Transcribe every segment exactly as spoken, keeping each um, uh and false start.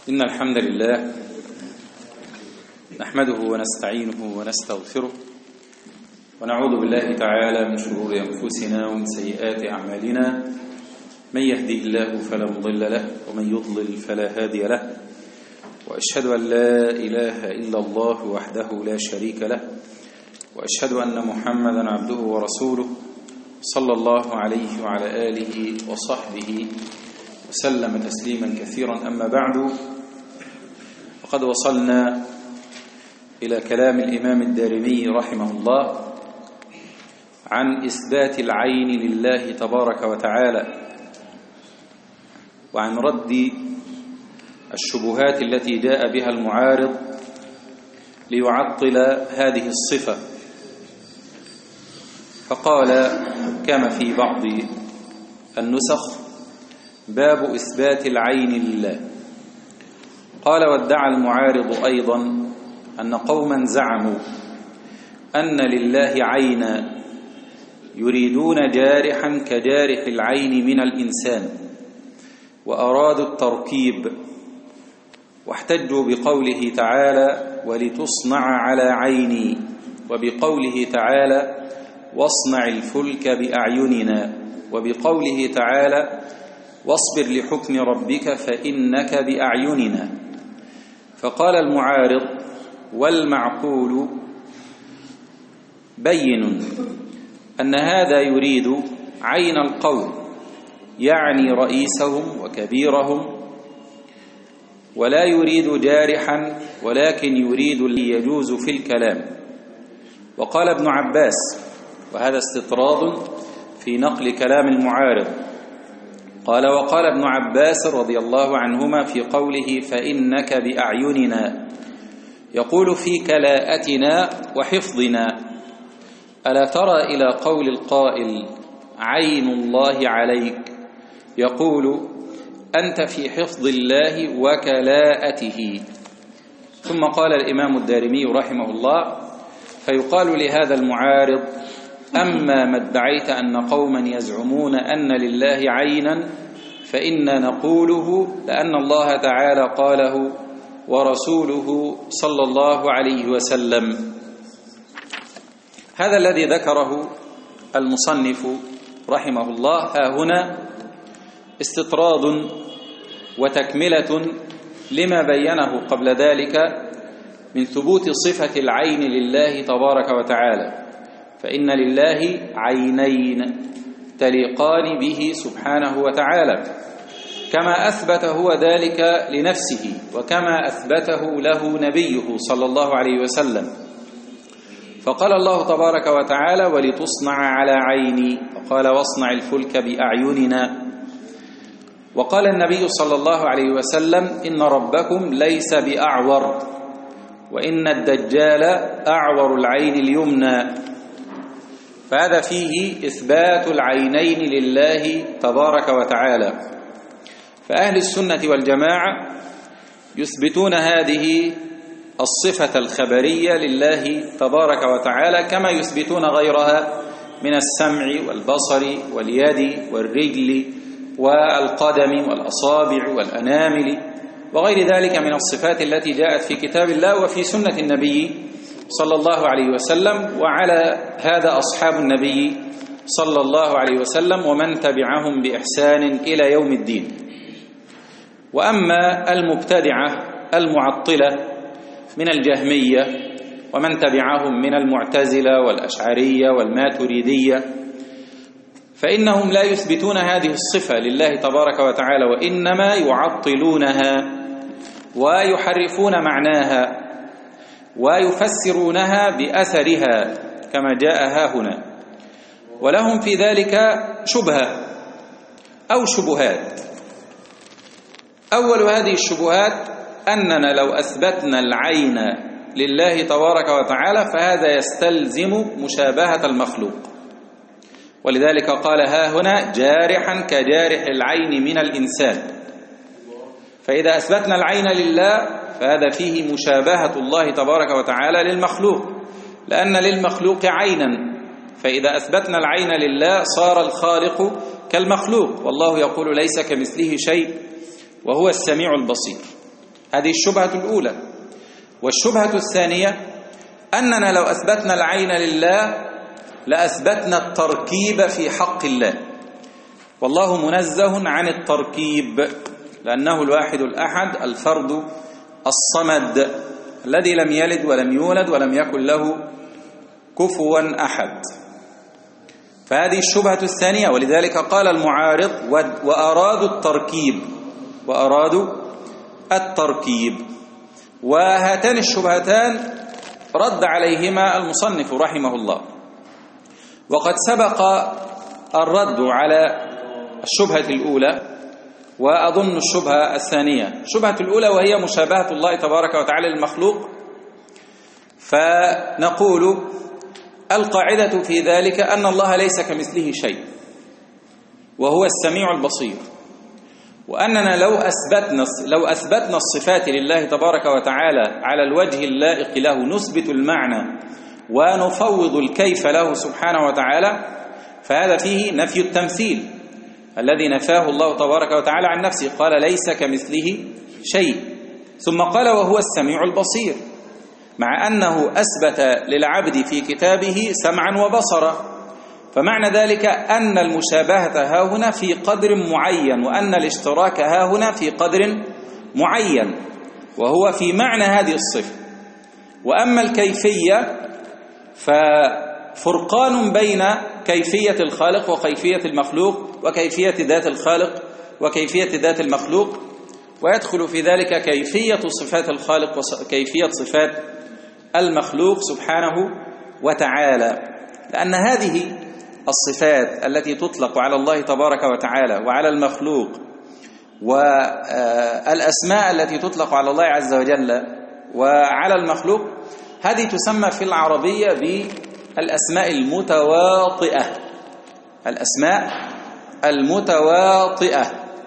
إن الحمد لله نحمده ونستعينه ونستغفره ونعوذ بالله تعالى من شرور أنفسنا ومن سيئات أعمالنا. من يهدي الله فلا مضل له ومن يضلل فلا هادي له، وأشهد أن لا إله إلا الله وحده لا شريك له، وأشهد أن محمدا عبده ورسوله صلى الله عليه وعلى آله وصحبه وسلم تسليما كثيرا. أما بعد، وقد وصلنا إلى كلام الإمام الدارمي رحمه الله عن إثبات العين لله تبارك وتعالى، وعن رد الشبهات التي جاء بها المعارض ليعطل هذه الصفة. فقال كما في بعض النسخ: باب إثبات العين لله. قال: وادعى المعارض أيضا أن قوما زعموا أن لله عينا يريدون جارحا كجارح العين من الإنسان، وأرادوا التركيب، واحتجوا بقوله تعالى: ولتصنع على عيني، وبقوله تعالى: واصنع الفلك بأعيننا، وبقوله تعالى: واصبر لحكم ربك فإنك بأعيننا. فقال المعارض: والمعقول بين أن هذا يريد عين القوم، يعني رئيسهم وكبيرهم، ولا يريد جارحا، ولكن يريد اللي يجوز في الكلام. وقال ابن عباس، وهذا استطراد في نقل كلام المعارض، قال: وقال ابن عباس رضي الله عنهما في قوله فإنك بأعيننا، يقول في كلاءتنا وحفظنا: ألا ترى إلى قول القائل عين الله عليك، يقول أنت في حفظ الله وكلاءته. ثم قال الإمام الدارمي رحمه الله: فيقال لهذا المعارض: أما ما ادعيت أن قوما يزعمون أن لله عينا فإنا نقوله لأن الله تعالى قاله ورسوله صلى الله عليه وسلم. هذا الذي ذكره المصنف رحمه الله ها هنا استطراد وتكملة لما بينه قبل ذلك من ثبوت صفة العين لله تبارك وتعالى، فإن لله عينين تليقان به سبحانه وتعالى، كما أثبت هو ذلك لنفسه، وكما أثبته له نبيه صلى الله عليه وسلم. فقال الله تبارك وتعالى: ولتصنع على عيني، وقال: واصنع الفلك بأعيننا. وقال النبي صلى الله عليه وسلم: إن ربكم ليس بأعور، وإن الدجال أعور العين اليمنى. فهذا فيه إثبات العينين لله تبارك وتعالى. فأهل السنة والجماعة يثبتون هذه الصفة الخبرية لله تبارك وتعالى، كما يثبتون غيرها من السمع والبصر واليد والرجل والقدم والأصابع والأنامل وغير ذلك من الصفات التي جاءت في كتاب الله وفي سنة النبي صلى الله عليه وسلم. وعلى هذا أصحاب النبي صلى الله عليه وسلم ومن تبعهم بإحسان إلى يوم الدين. وأما المبتدعة المعطلة من الجهمية ومن تبعهم من المعتزلة والأشعرية والماتريدية، فإنهم لا يثبتون هذه الصفة لله تبارك وتعالى، وإنما يعطلونها ويحرفون معناها ويفسرونها بأثرها كما جاء ها هنا. ولهم في ذلك شبهة أو شبهات. أول هذه الشبهات أننا لو أثبتنا العين لله تبارك وتعالى فهذا يستلزم مشابهة المخلوق، ولذلك قال ها هنا: جارحا كجارح العين من الإنسان. فإذا أثبتنا العين لله فهذا فيه مشابهة الله تبارك وتعالى للمخلوق، لأن للمخلوق عينا، فإذا أثبتنا العين لله صار الخالق كالمخلوق، والله يقول ليس كمثله شيء وهو السميع البصير. هذه الشبهة الأولى. والشبهة الثانية أننا لو أثبتنا العين لله لأثبتنا التركيب في حق الله، والله منزه عن التركيب لأنه الواحد الأحد الفرد الصمد الذي لم يلد ولم يولد ولم يكن له كفوا أحد. فهذه الشبهة الثانية، ولذلك قال المعارض وأرادوا التركيب وأرادوا التركيب. وهاتان الشبهتان رد عليهما المصنف رحمه الله، وقد سبق الرد على الشبهة الأولى وأظن الشبهة الثانية. الشبهة الأولى وهي مشابهة الله تبارك وتعالى للمخلوق، فنقول القاعدة في ذلك أن الله ليس كمثله شيء وهو السميع البصير، وأننا لو أثبتنا لو أثبتنا الصفات لله تبارك وتعالى على الوجه اللائق له نثبت المعنى ونفوض الكيف له سبحانه وتعالى، فهذا فيه نفي التمثيل الذي نفاه الله تبارك وتعالى عن نفسه، قال ليس كمثله شيء، ثم قال وهو السميع البصير، مع أنه أثبت للعبد في كتابه سمعا وبصرا. فمعنى ذلك أن المشابهة هاهنا في قدر معين، وأن الاشتراك هاهنا في قدر معين، وهو في معنى هذه الصفة. وأما الكيفية ففرقان بين كيفية الخالق وكيفية المخلوق، وكيفية ذات الخالق وكيفية ذات المخلوق، ويدخل في ذلك كيفية صفات الخالق وكيفية صفات المخلوق سبحانه وتعالى، لأن هذه الصفات التي تطلق على الله تبارك وتعالى وعلى المخلوق، والأسماء التي تطلق على الله عز وجل وعلى المخلوق، هذه تسمى في العربية بالأسماء المتواطئة. الأسماء المتواطئة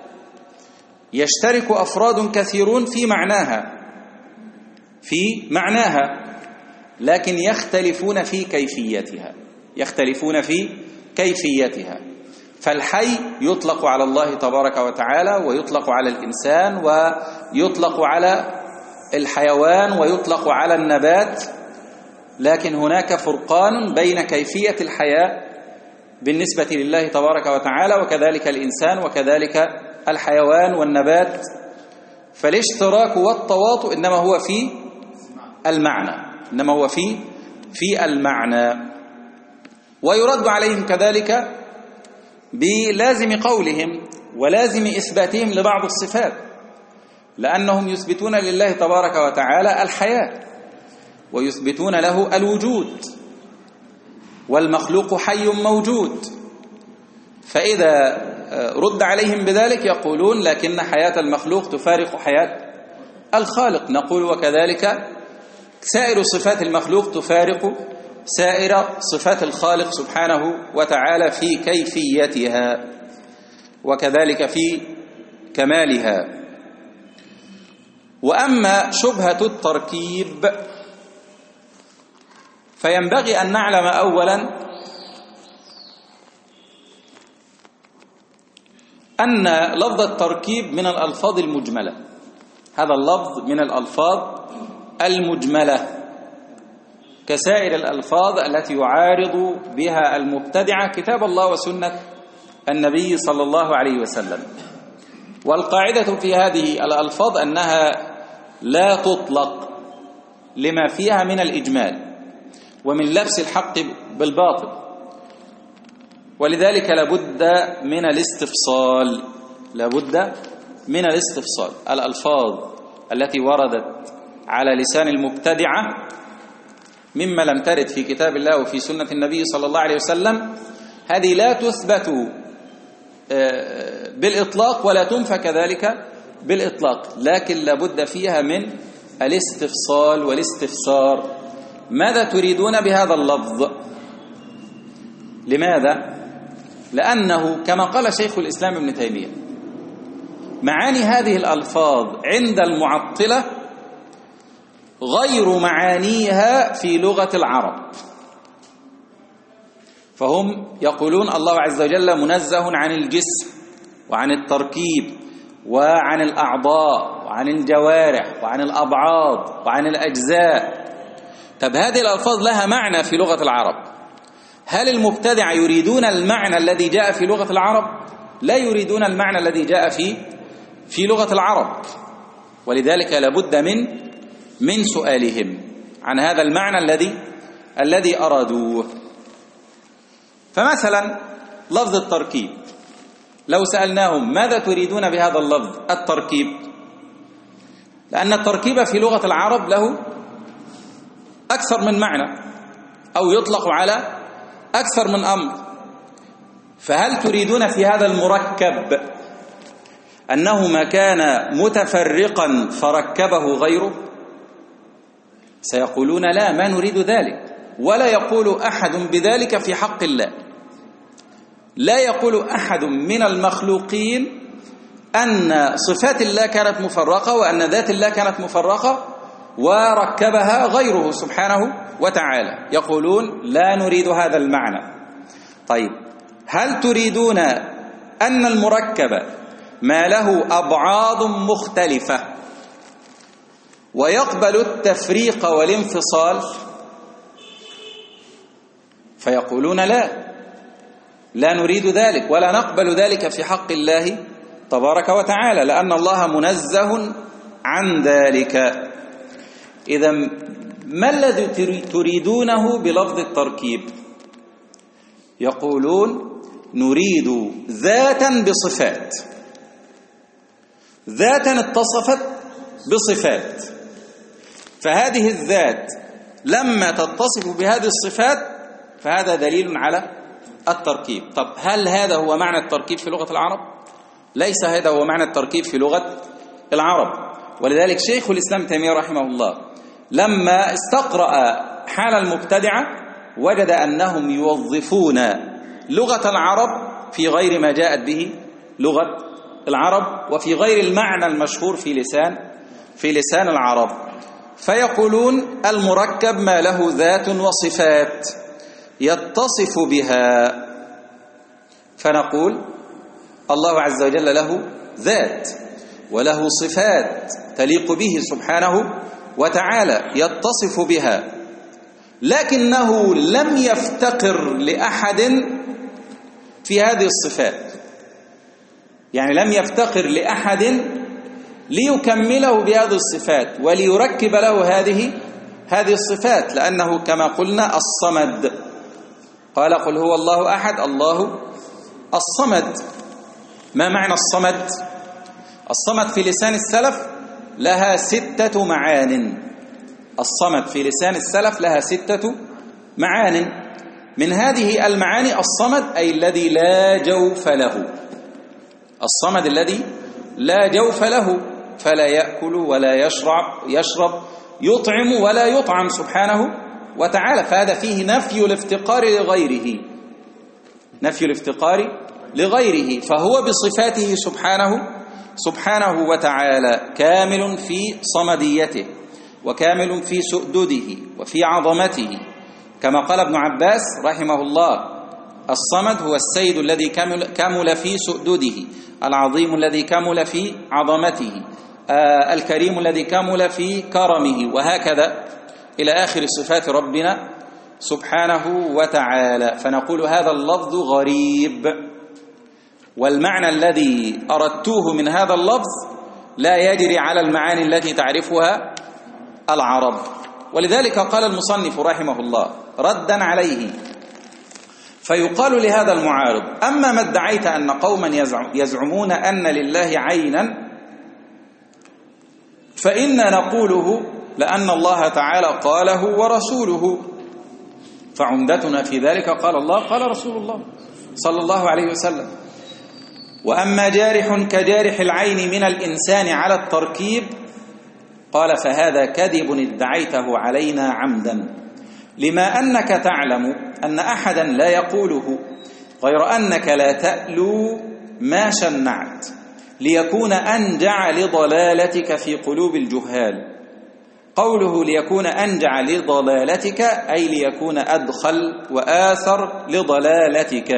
يشترك أفراد كثيرون في معناها في معناها لكن يختلفون في كيفيتها يختلفون في كيفيتها. فالحي يطلق على الله تبارك وتعالى، ويطلق على الإنسان، ويطلق على الحيوان، ويطلق على النبات، لكن هناك فرقان بين كيفية الحياة بالنسبة لله تبارك وتعالى، وكذلك الإنسان، وكذلك الحيوان والنبات. فالاشتراك والتواطؤ إنما هو في المعنى إنما هو في في المعنى. ويرد عليهم كذلك بلازم قولهم ولازم إثباتهم لبعض الصفات، لأنهم يثبتون لله تبارك وتعالى الحياة، ويثبتون له الوجود، والمخلوق حي موجود. فإذا رد عليهم بذلك يقولون لكن حياة المخلوق تفارق حياة الخالق. نقول وكذلك سائر صفات المخلوق تفارق سائر صفات الخالق سبحانه وتعالى في كيفيتها، وكذلك في كمالها. وأما شبهة التركيب فينبغي أن نعلم أولا أن لفظ التركيب من الألفاظ المجملة. هذا اللفظ من الألفاظ المجملة كسائر الألفاظ التي يعارض بها المبتدعة كتاب الله وسنة النبي صلى الله عليه وسلم. والقاعدة في هذه الألفاظ أنها لا تطلق لما فيها من الإجمال ومن لبس الحق بالباطل، ولذلك لابد من الاستفصال لابد من الاستفصال. الألفاظ التي وردت على لسان المبتدعة مما لم ترد في كتاب الله وفي سنة النبي صلى الله عليه وسلم، هذه لا تثبت بالإطلاق ولا تنفى كذلك بالإطلاق، لكن لابد فيها من الاستفصال والاستفسار. ماذا تريدون بهذا اللفظ؟ لماذا؟ لأنه كما قال شيخ الإسلام ابن تيمية معاني هذه الألفاظ عند المعطلة غير معانيها في لغة العرب. فهم يقولون الله عز وجل منزه عن الجسم وعن التركيب وعن الأعضاء وعن الجوارح وعن الأبعاض وعن الأجزاء. طب هذه الألفاظ لها معنى في لغة العرب. هل المبتدع يريدون المعنى الذي جاء في لغة العرب؟ لا يريدون المعنى الذي جاء في في لغة العرب، ولذلك لابد من من سؤالهم عن هذا المعنى الذي الذي أرادوه. فمثلا لفظ التركيب، لو سألناهم ماذا تريدون بهذا اللفظ التركيب؟ لأن التركيب في لغة العرب له أكثر من معنى، أو يطلق على أكثر من أمر. فهل تريدون في هذا المركب أنه ما كان متفرقا فركبه غيره؟ سيقولون لا، ما نريد ذلك، ولا يقول أحد بذلك في حق الله. لا يقول أحد من المخلوقين أن صفات الله كانت مفرقة وأن ذات الله كانت مفرقة وركبها غيره سبحانه وتعالى. يقولون لا نريد هذا المعنى. طيب هل تريدون أن المركب ما له أبعاض مختلفة ويقبل التفريق والانفصال؟ فيقولون لا، لا نريد ذلك ولا نقبل ذلك في حق الله تبارك وتعالى، لأن الله منزه عن ذلك. إذا ما الذي تريدونه بلفظ التركيب؟ يقولون نريد ذاتا بصفات، ذاتا اتصفت بصفات، فهذه الذات لما تتصف بهذه الصفات فهذا دليل على التركيب. طب هل هذا هو معنى التركيب في لغة العرب؟ ليس هذا هو معنى التركيب في لغة العرب. ولذلك شيخ الإسلام تيمية رحمه الله لما استقرأ حال المبتدعة وجد أنهم يوظفون لغة العرب في غير ما جاءت به لغة العرب وفي غير المعنى المشهور في لسان في لسان العرب. فيقولون المركب ما له ذات وصفات يتصف بها، فنقول الله عز وجل له ذات وله صفات تليق به سبحانه وتعالى يتصف بها، لكنه لم يفتقر لأحد في هذه الصفات، يعني لم يفتقر لأحد ليكمله بهذه الصفات وليركب له هذه هذه الصفات، لأنه كما قلنا الصمد. قال قل هو الله أحد الله الصمد. ما معنى الصمد؟ الصمد في لسان السلف لها ستة معان. الصمد في لسان السلف لها ستة معان. من هذه المعاني الصمد أي الذي لا جوف له، الصمد الذي لا جوف له، فلا يأكل ولا يشرب يشرب يطعم ولا يطعم سبحانه وتعالى، فهذا فيه نفي الافتقار لغيره، نفي الافتقار لغيره، فهو بصفاته سبحانه سبحانه وتعالى كامل في صمديته وكامل في سؤدده وفي عظمته، كما قال ابن عباس رحمه الله: الصمد هو السيد الذي كمل, كمل في سؤدده، العظيم الذي كمل في عظمته، آه الكريم الذي كمل في كرمه، وهكذا إلى آخر صفات ربنا سبحانه وتعالى. فنقول هذا اللفظ غريب، والمعنى الذي أردتوه من هذا اللفظ لا يجري على المعاني التي تعرفها العرب. ولذلك قال المصنف رحمه الله ردا عليه، فيقال لهذا المعارض: أما ما ادعيت أن قوما يزعمون أن لله عينا فإنا نقوله لأن الله تعالى قاله ورسوله، فعمدتنا في ذلك قال الله قال رسول الله صلى الله عليه وسلم. وأما جارح كجارح العين من الإنسان على التركيب قال فهذا كذب ادعيته علينا عمدا، لما أنك تعلم أن أحدا لا يقوله، غير أنك لا تألو ما شنعت ليكون أنجع لضلالتك في قلوب الجهال. قوله ليكون أنجع لضلالتك أي ليكون أدخل وآثر لضلالتك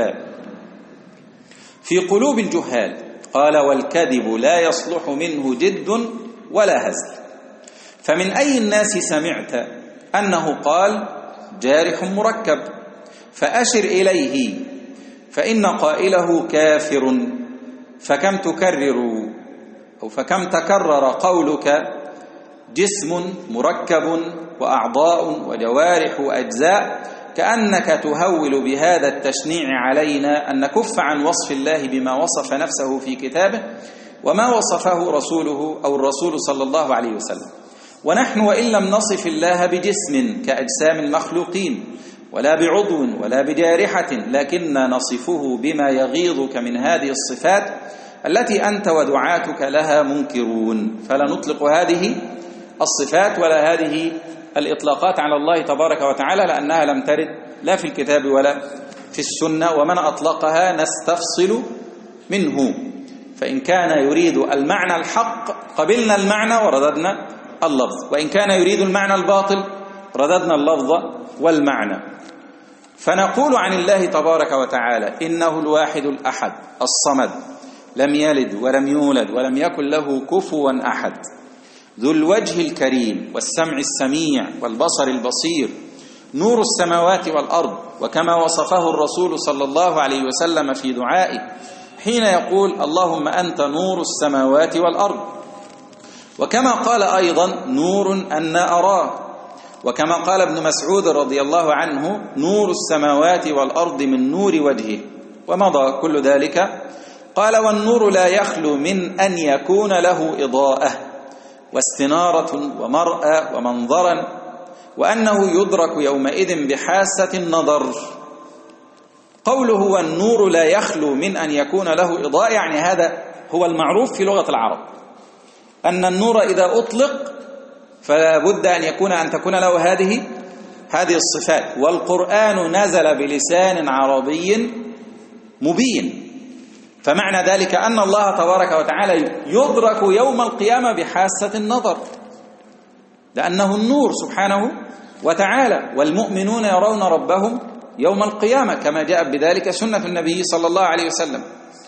في قلوب الجهال. قال: والكذب لا يصلح منه جد ولا هزل. فمن أي الناس سمعت أنه قال جارح مركب فأشر إليه، فإن قائله كافر. فكم تكرر أو فكم تكرر قولك جسم مركب وأعضاء وجوارح وأجزاء، كأنك تهول بهذا التشنيع علينا أن نكف عن وصف الله بما وصف نفسه في كتابه وما وصفه رسوله أو الرسول صلى الله عليه وسلم. ونحن وإن لم نصف الله بجسم كأجسام المخلوقين ولا بعضو ولا بجارحة، لكننا نصفه بما يغيظك من هذه الصفات التي أنت ودعاتك لها منكرون، فلا نطلق هذه الصفات ولا هذه الإطلاقات على الله تبارك وتعالى، لأنها لم ترد لا في الكتاب ولا في السنة، ومن أطلقها نستفصل منه. فإن كان يريد المعنى الحق قبلنا المعنى ورددنا اللفظ، وإن كان يريد المعنى الباطل رددنا اللفظ والمعنى. فنقول عن الله تبارك وتعالى إنه الواحد الأحد الصمد، لم يلد ولم يولد ولم يكن له كفوا أحد، ذو الوجه الكريم والسمع السميع والبصر البصير، نور السماوات والأرض، وكما وصفه الرسول صلى الله عليه وسلم في دعائه حين يقول اللهم أنت نور السماوات والأرض، وكما قال أيضا نور أنا أراه، وكما قال ابن مسعود رضي الله عنه نور السماوات والأرض من نور وجهه، ومضى كل ذلك. قال والنور لا يخلو من أن يكون له إضاءة واستنارة ومرأة ومنظرا، وأنه يدرك يومئذ بحاسة النظر. قوله والنور لا يخلو من أن يكون له إضاءة، يعني هذا هو المعروف في لغة العرب، أن النور إذا أطلق فلا بد أن يكون أن تكون له هذه هذه الصفات. والقرآن نزل بلسان عربي مبين، فمعنى ذلك أن الله تبارك وتعالى يدرك يوم القيامة بحاسة النظر، لأنه النور سبحانه وتعالى، والمؤمنون يرون ربهم يوم القيامة كما جاء بذلك سنة النبي صلى الله عليه وسلم.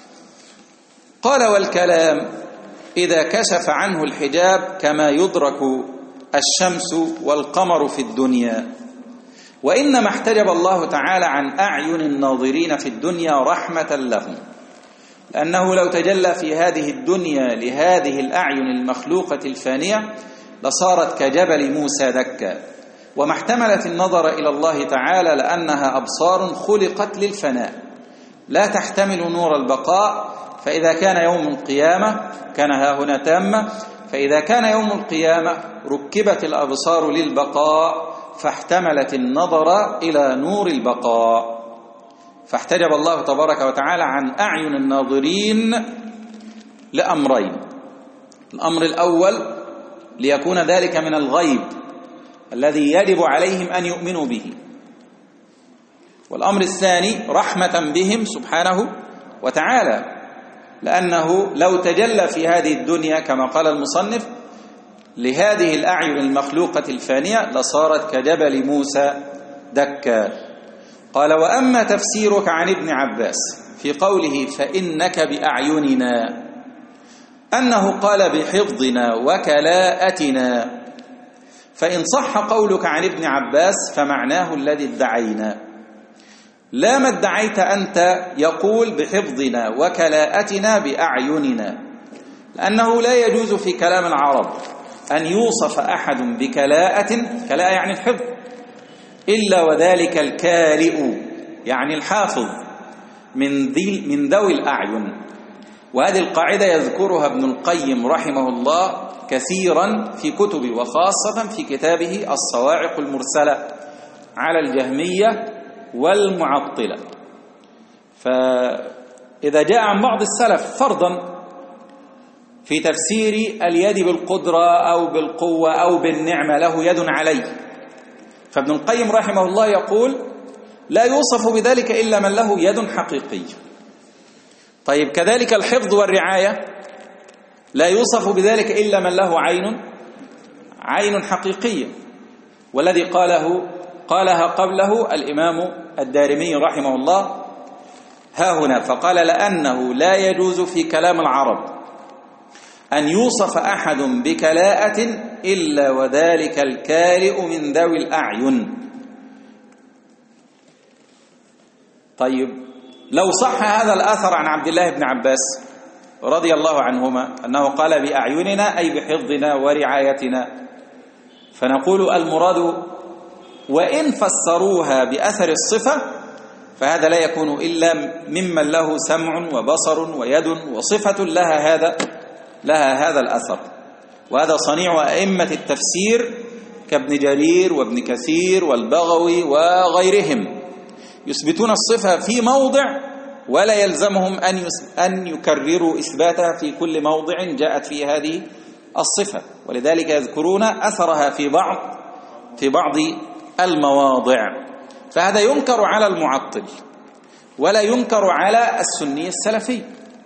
قال والكلام إذا كشف عنه الحجاب كما يدرك الشمس والقمر في الدنيا، وإنما احتجب الله تعالى عن أعين الناظرين في الدنيا رحمة لهم، لأنه لو تجلى في هذه الدنيا لهذه الأعين المخلوقة الفانية لصارت كجبل موسى دكا، وما احتملت النظر إلى الله تعالى لأنها أبصار خلقت للفناء لا تحتمل نور البقاء. فإذا كان يوم القيامة كان ها هنا تامة، فإذا كان يوم القيامة ركبت الأبصار للبقاء فاحتملت النظر إلى نور البقاء، فاحتجب الله تبارك وتعالى عن أعين الناظرين لأمرين. الأمر الأول ليكون ذلك من الغيب الذي يجب عليهم أن يؤمنوا به، والأمر الثاني رحمة بهم سبحانه وتعالى، لأنه لو تجلى في هذه الدنيا كما قال المصنف لهذه الأعين المخلوقة الفانية لصارت كجبل موسى دكا. قال وأما تفسيرك عن ابن عباس في قوله فإنك بأعيننا أنه قال بحفظنا وكلاءتنا، فإن صح قولك عن ابن عباس فمعناه الذي ادعينا، لا ما ادعيت أنت يقول بحفظنا وكلاءتنا بأعيننا، لأنه لا يجوز في كلام العرب أن يوصف أحد بكلاءة، كلاءة يعني الحفظ، إلا وذلك الكالئ يعني الحافظ من ذي من ذوي الأعين. وهذه القاعدة يذكرها ابن القيم رحمه الله كثيرا في كتبه، وخاصة في كتابه الصواعق المرسلة على الجهمية والمعطلة. فإذا جاء عن بعض السلف فرضا في تفسير اليد بالقدرة أو بالقوة أو بالنعمة له يد عليه، فابن القيم رحمه الله يقول لا يوصف بذلك إلا من له يد حقيقية. طيب كذلك الحفظ والرعاية لا يوصف بذلك إلا من له عين عين حقيقية، والذي قاله قالها قبله الإمام الدارمي رحمه الله ها هنا، فقال لأنه لا يجوز في كلام العرب أن يوصف أحد بكلاءة إلا وذلك الكالئ من ذوي الأعين. طيب لو صح هذا الأثر عن عبد الله بن عباس رضي الله عنهما أنه قال بأعيننا أي بحفظنا ورعايتنا، فنقول المراد وإن فسروها بأثر الصفة فهذا لا يكون إلا ممن له سمع وبصر ويد وصفة لها هذا لها هذا الأثر. وهذا صنيع أئمة التفسير كابن جرير وابن كثير والبغوي وغيرهم، يثبتون الصفة في موضع ولا يلزمهم أن أن يكرروا إثباتها في كل موضع جاءت في هذه الصفة، ولذلك يذكرون أثرها في بعض في بعض المواضع. فهذا ينكر على المعطل ولا ينكر على السني السلفي.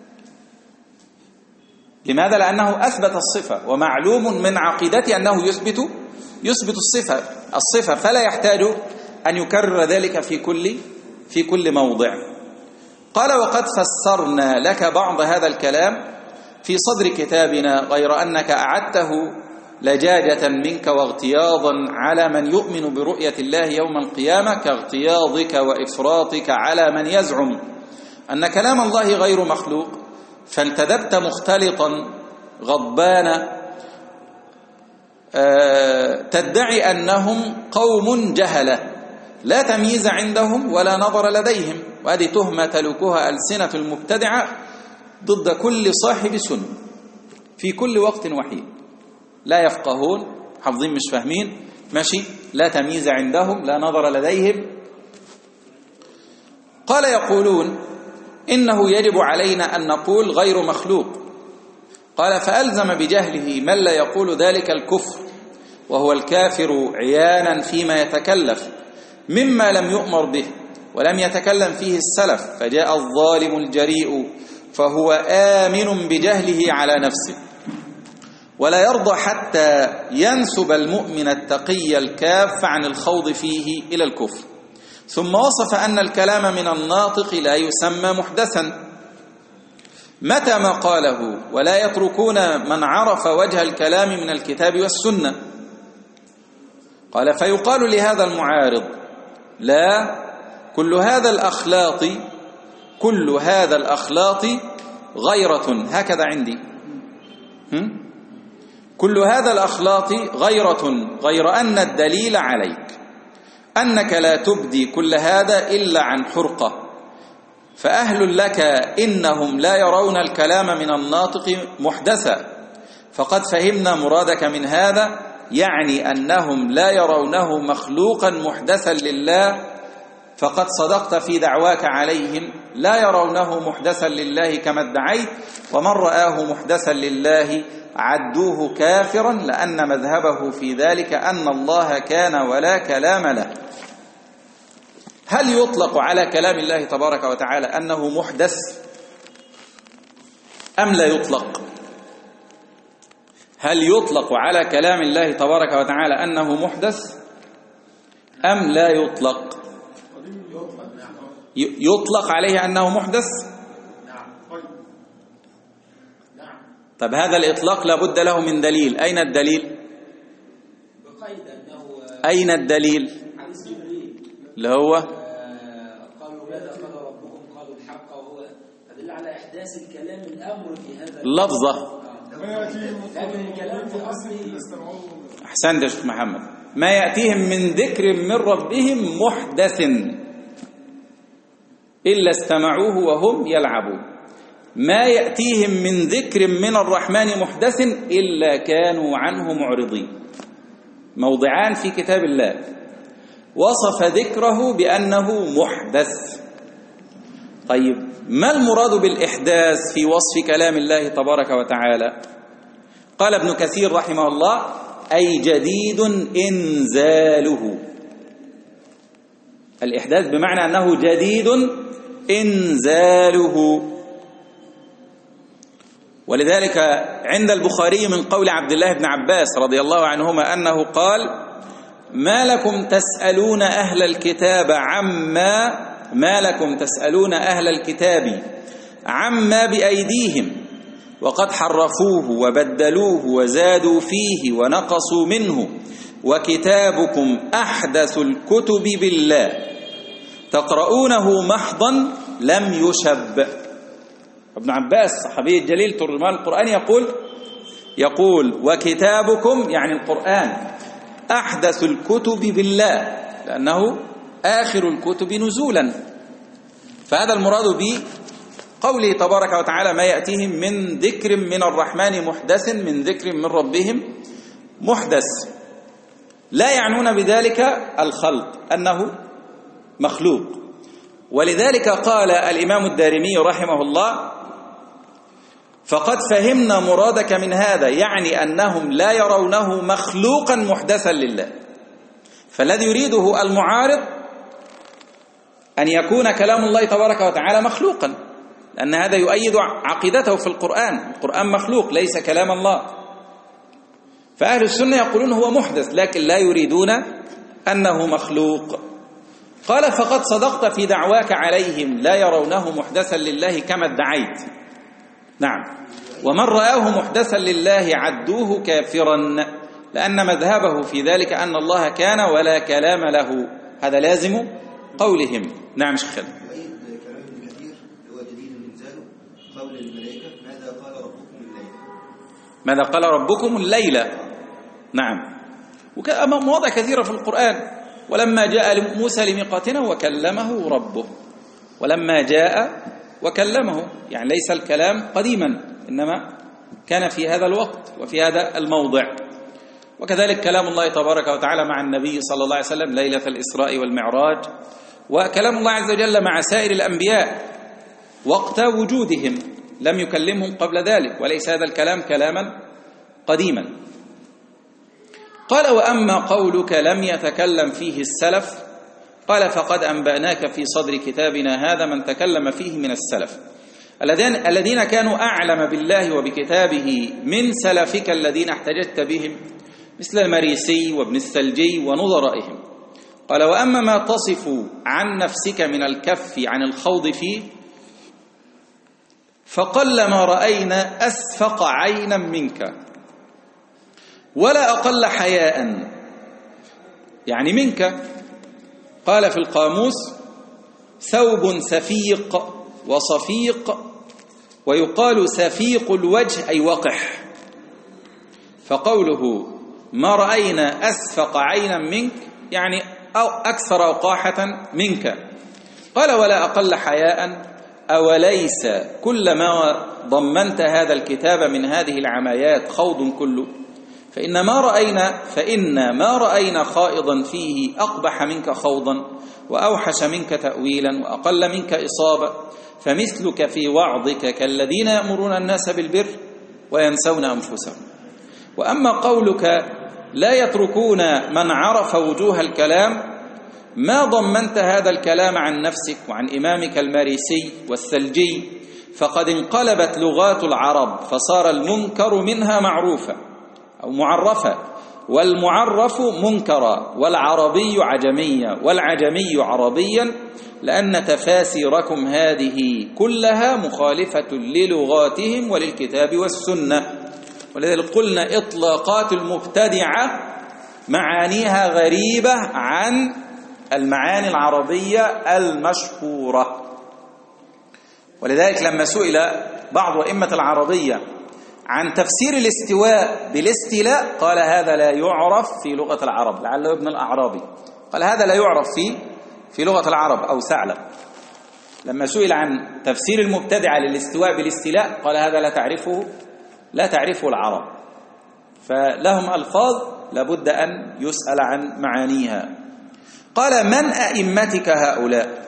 لماذا؟ لأنه أثبت الصفة، ومعلوم من عقيدته أنه يثبت يثبت الصفة الصفة فلا يحتاج أن يكرر ذلك في كل في كل موضع. قال: وقد فسرنا لك بعض هذا الكلام في صدر كتابنا، غير أنك أعدته لجاجة منك واغتياضا على من يؤمن برؤية الله يوم القيامة، كاغتياضك وإفراطك على من يزعم أن كلام الله غير مخلوق، فانتدبت مختلطا غضبانا تدعي أنهم قوم جهلة لا تمييز عندهم ولا نظر لديهم. وهذه تهمة تلوكها ألسنة المبتدعة ضد كل صاحب سنة في كل وقت وحين. لا يفقهون، حافظين مش فاهمين، ماشي، لا تمييز عندهم، لا نظر لديهم. قال: يقولون إنه يجب علينا أن نقول غير مخلوق. قال: فألزم بجهله من لا يقول ذلك الكفر، وهو الكافر عيانا فيما يتكلف مما لم يؤمر به ولم يتكلم فيه السلف، فجاء الظالم الجريء فهو آمن بجهله على نفسه، ولا يرضى حتى ينسب المؤمن التقي الكاف عن الخوض فيه إلى الكفر. ثم وصف أن الكلام من الناطق لا يسمى محدثا متى ما قاله، ولا يتركون من عرف وجه الكلام من الكتاب والسنة. قال: فيقال لهذا المعارض: لا، كل هذا الأخلاط كل هذا الأخلاط غيرة، هكذا عندي هم؟ كل هذا الأخلاط غيرة، غير أن الدليل عليك أنك لا تبدي كل هذا إلا عن حرقة، فأهل لك إنهم لا يرون الكلام من الناطق محدثا، فقد فهمنا مرادك من هذا، يعني أنهم لا يرونه مخلوقا محدثا لله، فقد صدقت في دعواك عليهم، لا يرونه محدثا لله كما ادعيت، ومن رآه محدثا لله عدوه كافرا، لأن مذهبه في ذلك أن الله كان ولا كلام له. هل يطلق على كلام الله تبارك وتعالى أنه محدث أم لا يطلق؟ هل يطلق على كلام الله تبارك وتعالى أنه محدث أم لا يطلق؟ يطلق عليه أنه محدث؟ طب هذا الإطلاق لابد له من دليل، أين الدليل؟ أين الدليل؟ اللي هو قالوا ماذا قال ربكم قالوا الحق، وهو تدل على إحداث الكلام الأمر في هذا اللفظة. لكن الكلام في أصله. أحسنت يا شيخ محمد. ما يأتيهم من ذكر من ربهم محدث إلا استمعوه وهم يلعبون. ما يأتيهم من ذكر من الرحمن محدث إلا كانوا عنه معرضين. موضعان في كتاب الله وصف ذكره بأنه محدث. طيب ما المراد بالإحداث في وصف كلام الله تبارك وتعالى؟ قال ابن كثير رحمه الله: أي جديد إنزاله. الإحداث بمعنى أنه جديد إنزاله. ولذلك عند البخاري من قول عبد الله بن عباس رضي الله عنهما أنه قال: ما لكم تسألون أهل الكتاب عما ما لكم تسألون أهل الكتاب عما بأيديهم وقد حرفوه وبدلوه وزادوا فيه ونقصوا منه، وكتابكم أحدث الكتب بالله تقرؤونه محضا لم يشب. ابن عباس صحابي الجليل ترجمان القرآن يقول يقول وكتابكم يعني القرآن أحدث الكتب بالله، لأنه آخر الكتب نزولا. فهذا المراد به قوله تبارك وتعالى ما يأتيهم من ذكر من الرحمن محدث من ذكر من ربهم محدث، لا يعنون بذلك الخلق أنه مخلوق. ولذلك قال الإمام الدارمي رحمه الله فقد فهمنا مرادك من هذا، يعني أنهم لا يرونه مخلوقا محدثا لله. فالذي يريده المعارض أن يكون كلام الله تبارك وتعالى مخلوقا، لأن هذا يؤيد عقيدته في القرآن، القرآن مخلوق ليس كلام الله. فأهل السنة يقولون هو محدث، لكن لا يريدون أنه مخلوق. قال فقد صدقت في دعواك عليهم لا يرونه محدثا لله كما ادعيت. نعم، ومن رآه محدثا لله عدوه كافرا، لأن مذهبه في ذلك أن الله كان ولا كلام له، هذا لازم قولهم. نعم شيخ خالد. وأيد كلام ابن كثير هو جديد الإنزال قول الملائكة ماذا قال ربكم الليلة ماذا قال ربكم الليلة. نعم، ومواضع كثيرة في القرآن. ولما جاء موسى لميقاتنا وكلمه ربه، ولما جاء وكلمه يعني ليس الكلام قديما، إنما كان في هذا الوقت وفي هذا الموضع. وكذلك كلام الله تبارك وتعالى مع النبي صلى الله عليه وسلم ليلة الإسراء والمعراج، وكلام الله عز وجل مع سائر الأنبياء وقت وجودهم، لم يكلمهم قبل ذلك، وليس هذا الكلام كلاما قديما. قال وأما قولك لم يتكلم فيه السلف، قال فقد أنبأناك في صدر كتابنا هذا من تكلم فيه من السلف الذين الذين كانوا أعلم بالله وبكتابه من سلفك الذين احتججت بهم، مثل المريسي وابن الثلجي ونظرائهم. قال وأما ما تصف عن نفسك من الكف عن الخوض فيه، فقلما رأينا أسفق عينا منك ولا أقل حياء، يعني منك. قال في القاموس ثوب سفيق وصفيق، ويقال سفيق الوجه أي وقح. فقوله ما رأينا أسفق عينا منك يعني أو أكثر وقاحة منك. قال ولا أقل حياء، أوليس كلما ضمنت هذا الكتاب من هذه العمايات خوض كله، فإن ما رأينا فإن ما رأينا خائضا فيه أقبح منك خوضا وأوحش منك تأويلا وأقل منك إصابة، فمثلك في وعظك كالذين يأمرون الناس بالبر وينسون أنفسهم. وأما قولك لا يتركون من عرف وجوه الكلام، ما ضمنت هذا الكلام عن نفسك وعن إمامك الماريسي والثلجي، فقد انقلبت لغات العرب فصار المنكر منها معروفا أو معرفا، والمعرف منكرا، والعربي عجميا، والعجمي عربيا، لأن تفاسيركم هذه كلها مخالفة للغاتهم وللكتاب والسنة. ولذلك قلنا إطلاقات المبتدعة معانيها غريبة عن المعاني العربية المشهورة. ولذلك لما سئل بعض أئمة العربية عن تفسير الاستواء بالاستيلاء، قال هذا لا يعرف في لغة العرب، لعله ابن الأعرابي قال هذا لا يعرف في في لغة العرب أو ثعلب. لما سئل عن تفسير المبتدعة للاستواء بالاستيلاء قال هذا لا تعرفه لا تعرفه العرب. فلهم ألفاظ لابد أن يسأل عن معانيها. قال من أئمتك هؤلاء؟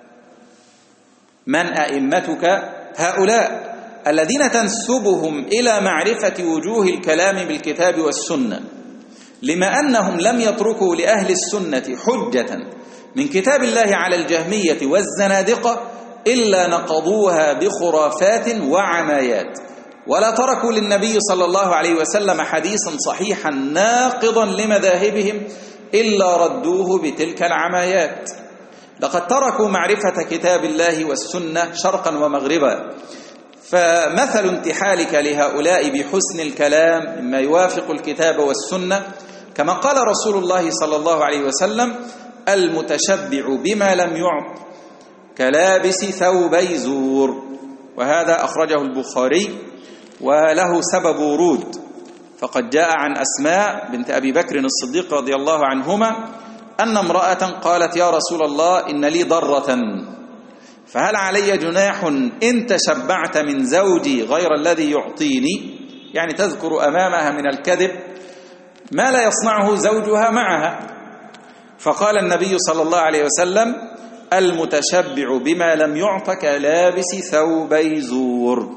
من أئمتك هؤلاء الذين تنسبهم إلى معرفة وجوه الكلام بالكتاب والسنة، لما أنهم لم يتركوا لأهل السنة حجة من كتاب الله على الجهمية والزنادقة إلا نقضوها بخرافات وعمايات، ولا تركوا للنبي صلى الله عليه وسلم حديثا صحيحا ناقضا لمذاهبهم إلا ردوه بتلك العمايات. لقد تركوا معرفة كتاب الله والسنة شرقا ومغربا فمثل انتحالك لهؤلاء بحسن الكلام مما يوافق الكتاب والسنة، كما قال رسول الله صلى الله عليه وسلم: المتشبع بما لم يعط كلابس ثوبي زور. وهذا أخرجه البخاري وله سبب ورود، فقد جاء عن أسماء بنت أبي بكر الصديق رضي الله عنهما أن امرأة قالت: يا رسول الله إن لي ضرة، فهل علي جناح إن تشبعت من زوجي غير الذي يعطيني؟ يعني تذكر أمامها من الكذب ما لا يصنعه زوجها معها. فقال النبي صلى الله عليه وسلم: المتشبع بما لم يعط كلابس ثوبي زور،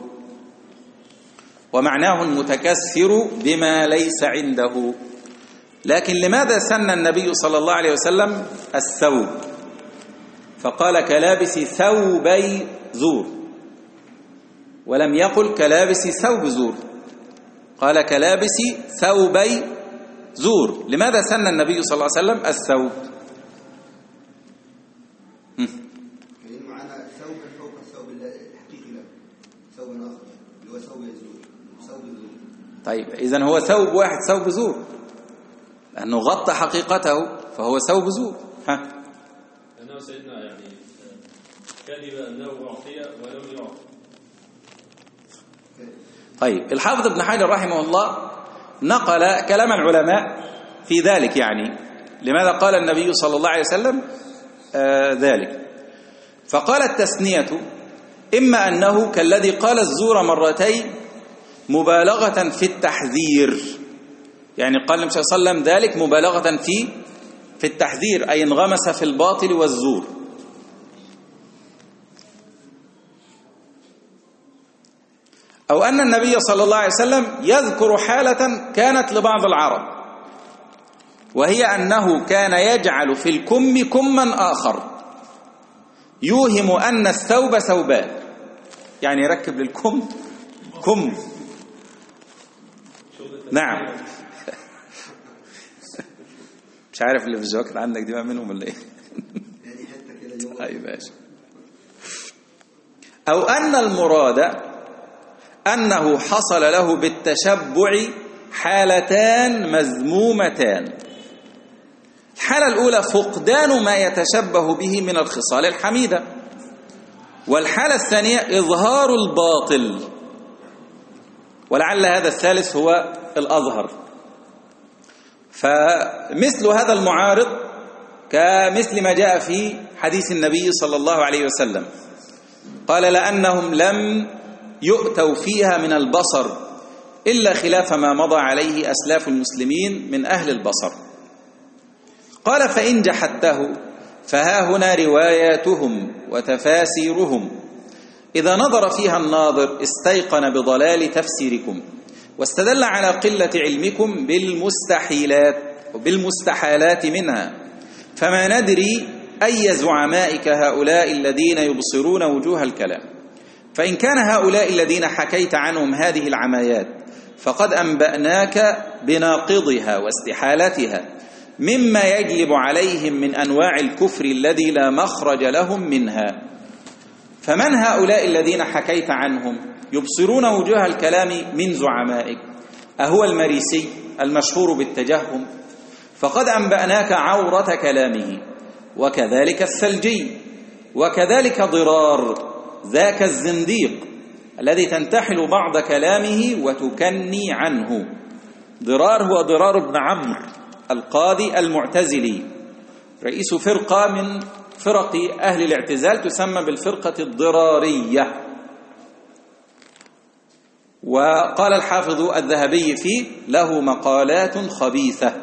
ومعناه المتكثر بما ليس عنده. لكن لماذا سن النبي صلى الله عليه وسلم الثوب فقال كلابس ثوبي زور ولم يقل كلابس ثوب زور؟ قال كلابس ثوبي زور. لماذا سن النبي صلى الله عليه وسلم الثوب؟ لأن معنا ثوب فوق الثوب الحقيقي له، ثوب آخر اللي هو ثوب يزور، ثوب زور. طيب إذن هو ثوب واحد ثوب زور، لأنه غطى حقيقته فهو ثوب زور. ها أنه سيدنا يعني كذب أنه أعطي ولم يعطي. طيب الحافظ ابن حجر رحمه الله نقل كلام العلماء في ذلك، يعني لماذا قال النبي صلى الله عليه وسلم آه ذلك؟ فقال التثنية إما أنه كالذي قال الزور مرتين مبالغة في التحذير، يعني قال النبي صلى الله عليه وسلم ذلك مبالغة في في التحذير، أي انغمس في الباطل والزور. أو أن النبي صلى الله عليه وسلم يذكر حالة كانت لبعض العرب، وهي أنه كان يجعل في الكم كما آخر يوهم أن الثوب ثوبان، يعني يركب للكم كم. نعم. مش عارف اللي في الجواكت عندك دي منهم ولا ايه؟ اي ماشي. أو أن المراد أنه حصل له بالتشبع حالتان مذمومتان. الحالة الأولى فقدان ما يتشبه به من الخصال الحميدة، والحالة الثانية إظهار الباطل، ولعل هذا الثالث هو الأظهر. فمثل هذا المعارض كمثل ما جاء في حديث النبي صلى الله عليه وسلم، قال: لأنهم لم يؤتوا فيها من البصر إلا خلاف ما مضى عليه أسلاف المسلمين من أهل البصر. قال: فإن جحدته فها هنا رواياتهم وتفاسيرهم، إذا نظر فيها الناظر استيقن بضلال تفسيركم، واستدل على قلة علمكم بالمستحيلات وبالمستحالات منها، فما ندري أي زعمائك هؤلاء الذين يبصرون وجوه الكلام. فإن كان هؤلاء الذين حكيت عنهم هذه العمايات فقد أنبأناك بناقضها واستحالتها مما يجلب عليهم من أنواع الكفر الذي لا مخرج لهم منها. فمن هؤلاء الذين حكيت عنهم يبصرون وجوه الكلام من زعمائك؟ أهو المريسي المشهور بالتجهم؟ فقد أنبأناك عورة كلامه، وكذلك الثلجي، وكذلك ضرار ذاك الزنديق الذي تنتحل بعض كلامه وتكني عنه. ضرار هو ضرار بن عمرو القاضي المعتزلي، رئيس فرقة من فرق أهل الاعتزال تسمى بالفرقة الضرارية. وقال الحافظ الذهبي فيه: له مقالات خبيثة.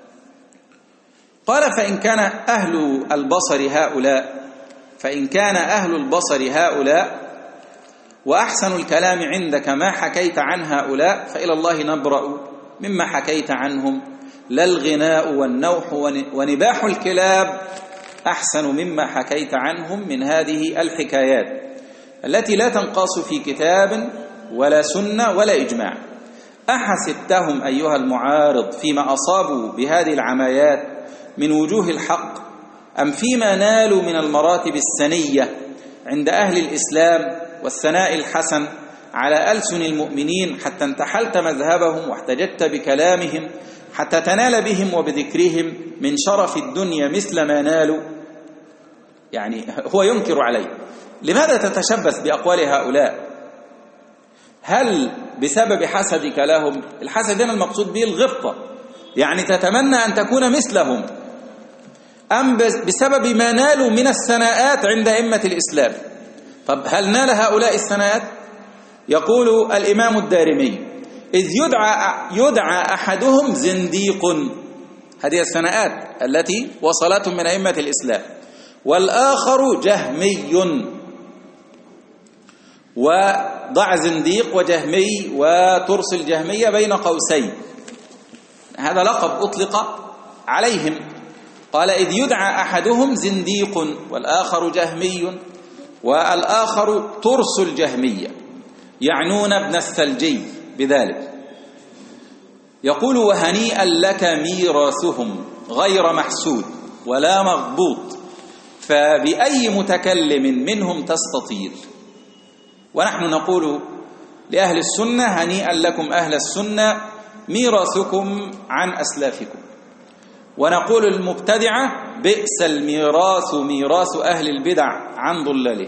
قال: فإن كان أهل البصر هؤلاء فإن كان أهل البصر هؤلاء وأحسن الكلام عندك ما حكيت عن هؤلاء، فإلى الله نبرأ مما حكيت عنهم، لا الغناء والنوح ونباح الكلاب أحسن مما حكيت عنهم من هذه الحكايات التي لا تنقاس في كتاب ولا سنة ولا إجماع. أحسبتهم أيها المعارض فيما أصابوا بهذه العمايات من وجوه الحق، أم فيما نالوا من المراتب السنية عند أهل الإسلام والثناء الحسن على ألسن المؤمنين حتى انتحلت مذهبهم واحتججت بكلامهم حتى تنال بهم وبذكرهم من شرف الدنيا مثل ما نالوا. يعني هو ينكر عليه. لماذا تتشبث بأقوال هؤلاء؟ هل بسبب حسدك لهم؟ الحسد هنا المقصود به الغبطة، يعني تتمنى أن تكون مثلهم، أم بسبب ما نالوا من الثناءات عند أئمة الإسلام؟ طب هل نال هؤلاء الثناءات؟ يقول الإمام الدارمي: إذ يدعى, يدعى أحدهم زنديق، هذه الثناءات التي وصلتهم من أئمة الإسلام، والآخر جهمي. وضع زنديق وجهمي وترس الجهمية بين قوسين، هذا لقب أطلق عليهم. قال: إذ يدعى أحدهم زنديق والآخر جهمي والآخر ترس الجهمية، يعنون ابن الثلجي بذلك. يقول: وهنيئا لك ميراثهم غير محسود ولا مغبوط، فبأي متكلم منهم تستطيل. ونحن نقول لأهل السنة: هنيئا لكم أهل السنة ميراثكم عن أسلافكم. ونقول للمبتدعة: بئس الميراث ميراث أهل البدع عن ضلاله.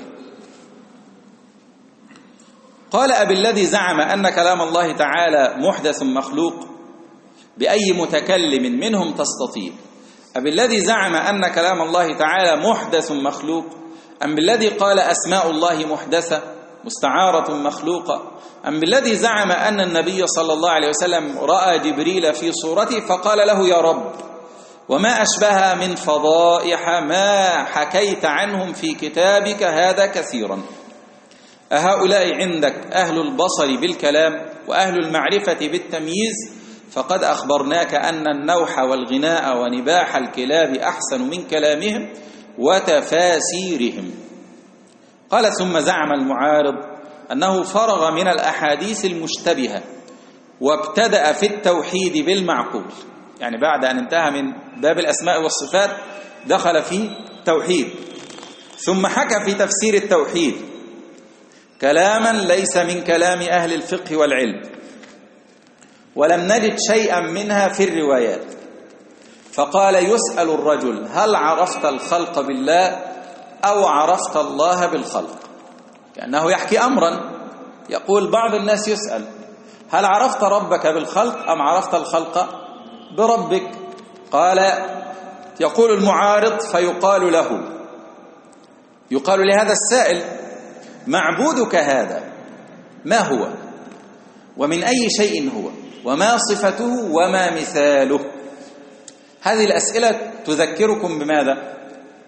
قال: أبي الذي زعم أن كلام الله تعالى محدث مخلوق بأي متكلم منهم تستطيل. أبي الذي زعم أن كلام الله تعالى محدث مخلوق أم بالذي قال أسماء الله محدثة مستعارة مخلوقة، أم بالذي زعم أن النبي صلى الله عليه وسلم رأى جبريل في صورته فقال له: يا رب، وما أشبه من فضائح ما حكيت عنهم في كتابك هذا كثيرا. أهؤلاء عندك أهل البصر بالكلام وأهل المعرفة بالتمييز؟ فقد أخبرناك أن النوح والغناء ونباح الكلاب أحسن من كلامهم وتفاسيرهم. قال: ثم زعم المعارض أنه فرغ من الأحاديث المشتبهة وابتدأ في التوحيد بالمعقول، يعني بعد أن انتهى من باب الأسماء والصفات دخل في توحيد، ثم حكى في تفسير التوحيد كلاما ليس من كلام أهل الفقه والعلم، ولم نجد شيئا منها في الروايات. فقال: يسأل الرجل: هل عرفت الخلق بالله أو عرفت الله بالخلق؟ كأنه يحكي أمرا. يقول بعض الناس يسأل: هل عرفت ربك بالخلق أم عرفت الخلق بربك؟ قال: يقول المعارض فيقال له، يقال لهذا السائل: معبودك هذا ما هو؟ ومن أي شيء هو؟ وما صفته وما مثاله؟ هذه الأسئلة تذكركم بماذا؟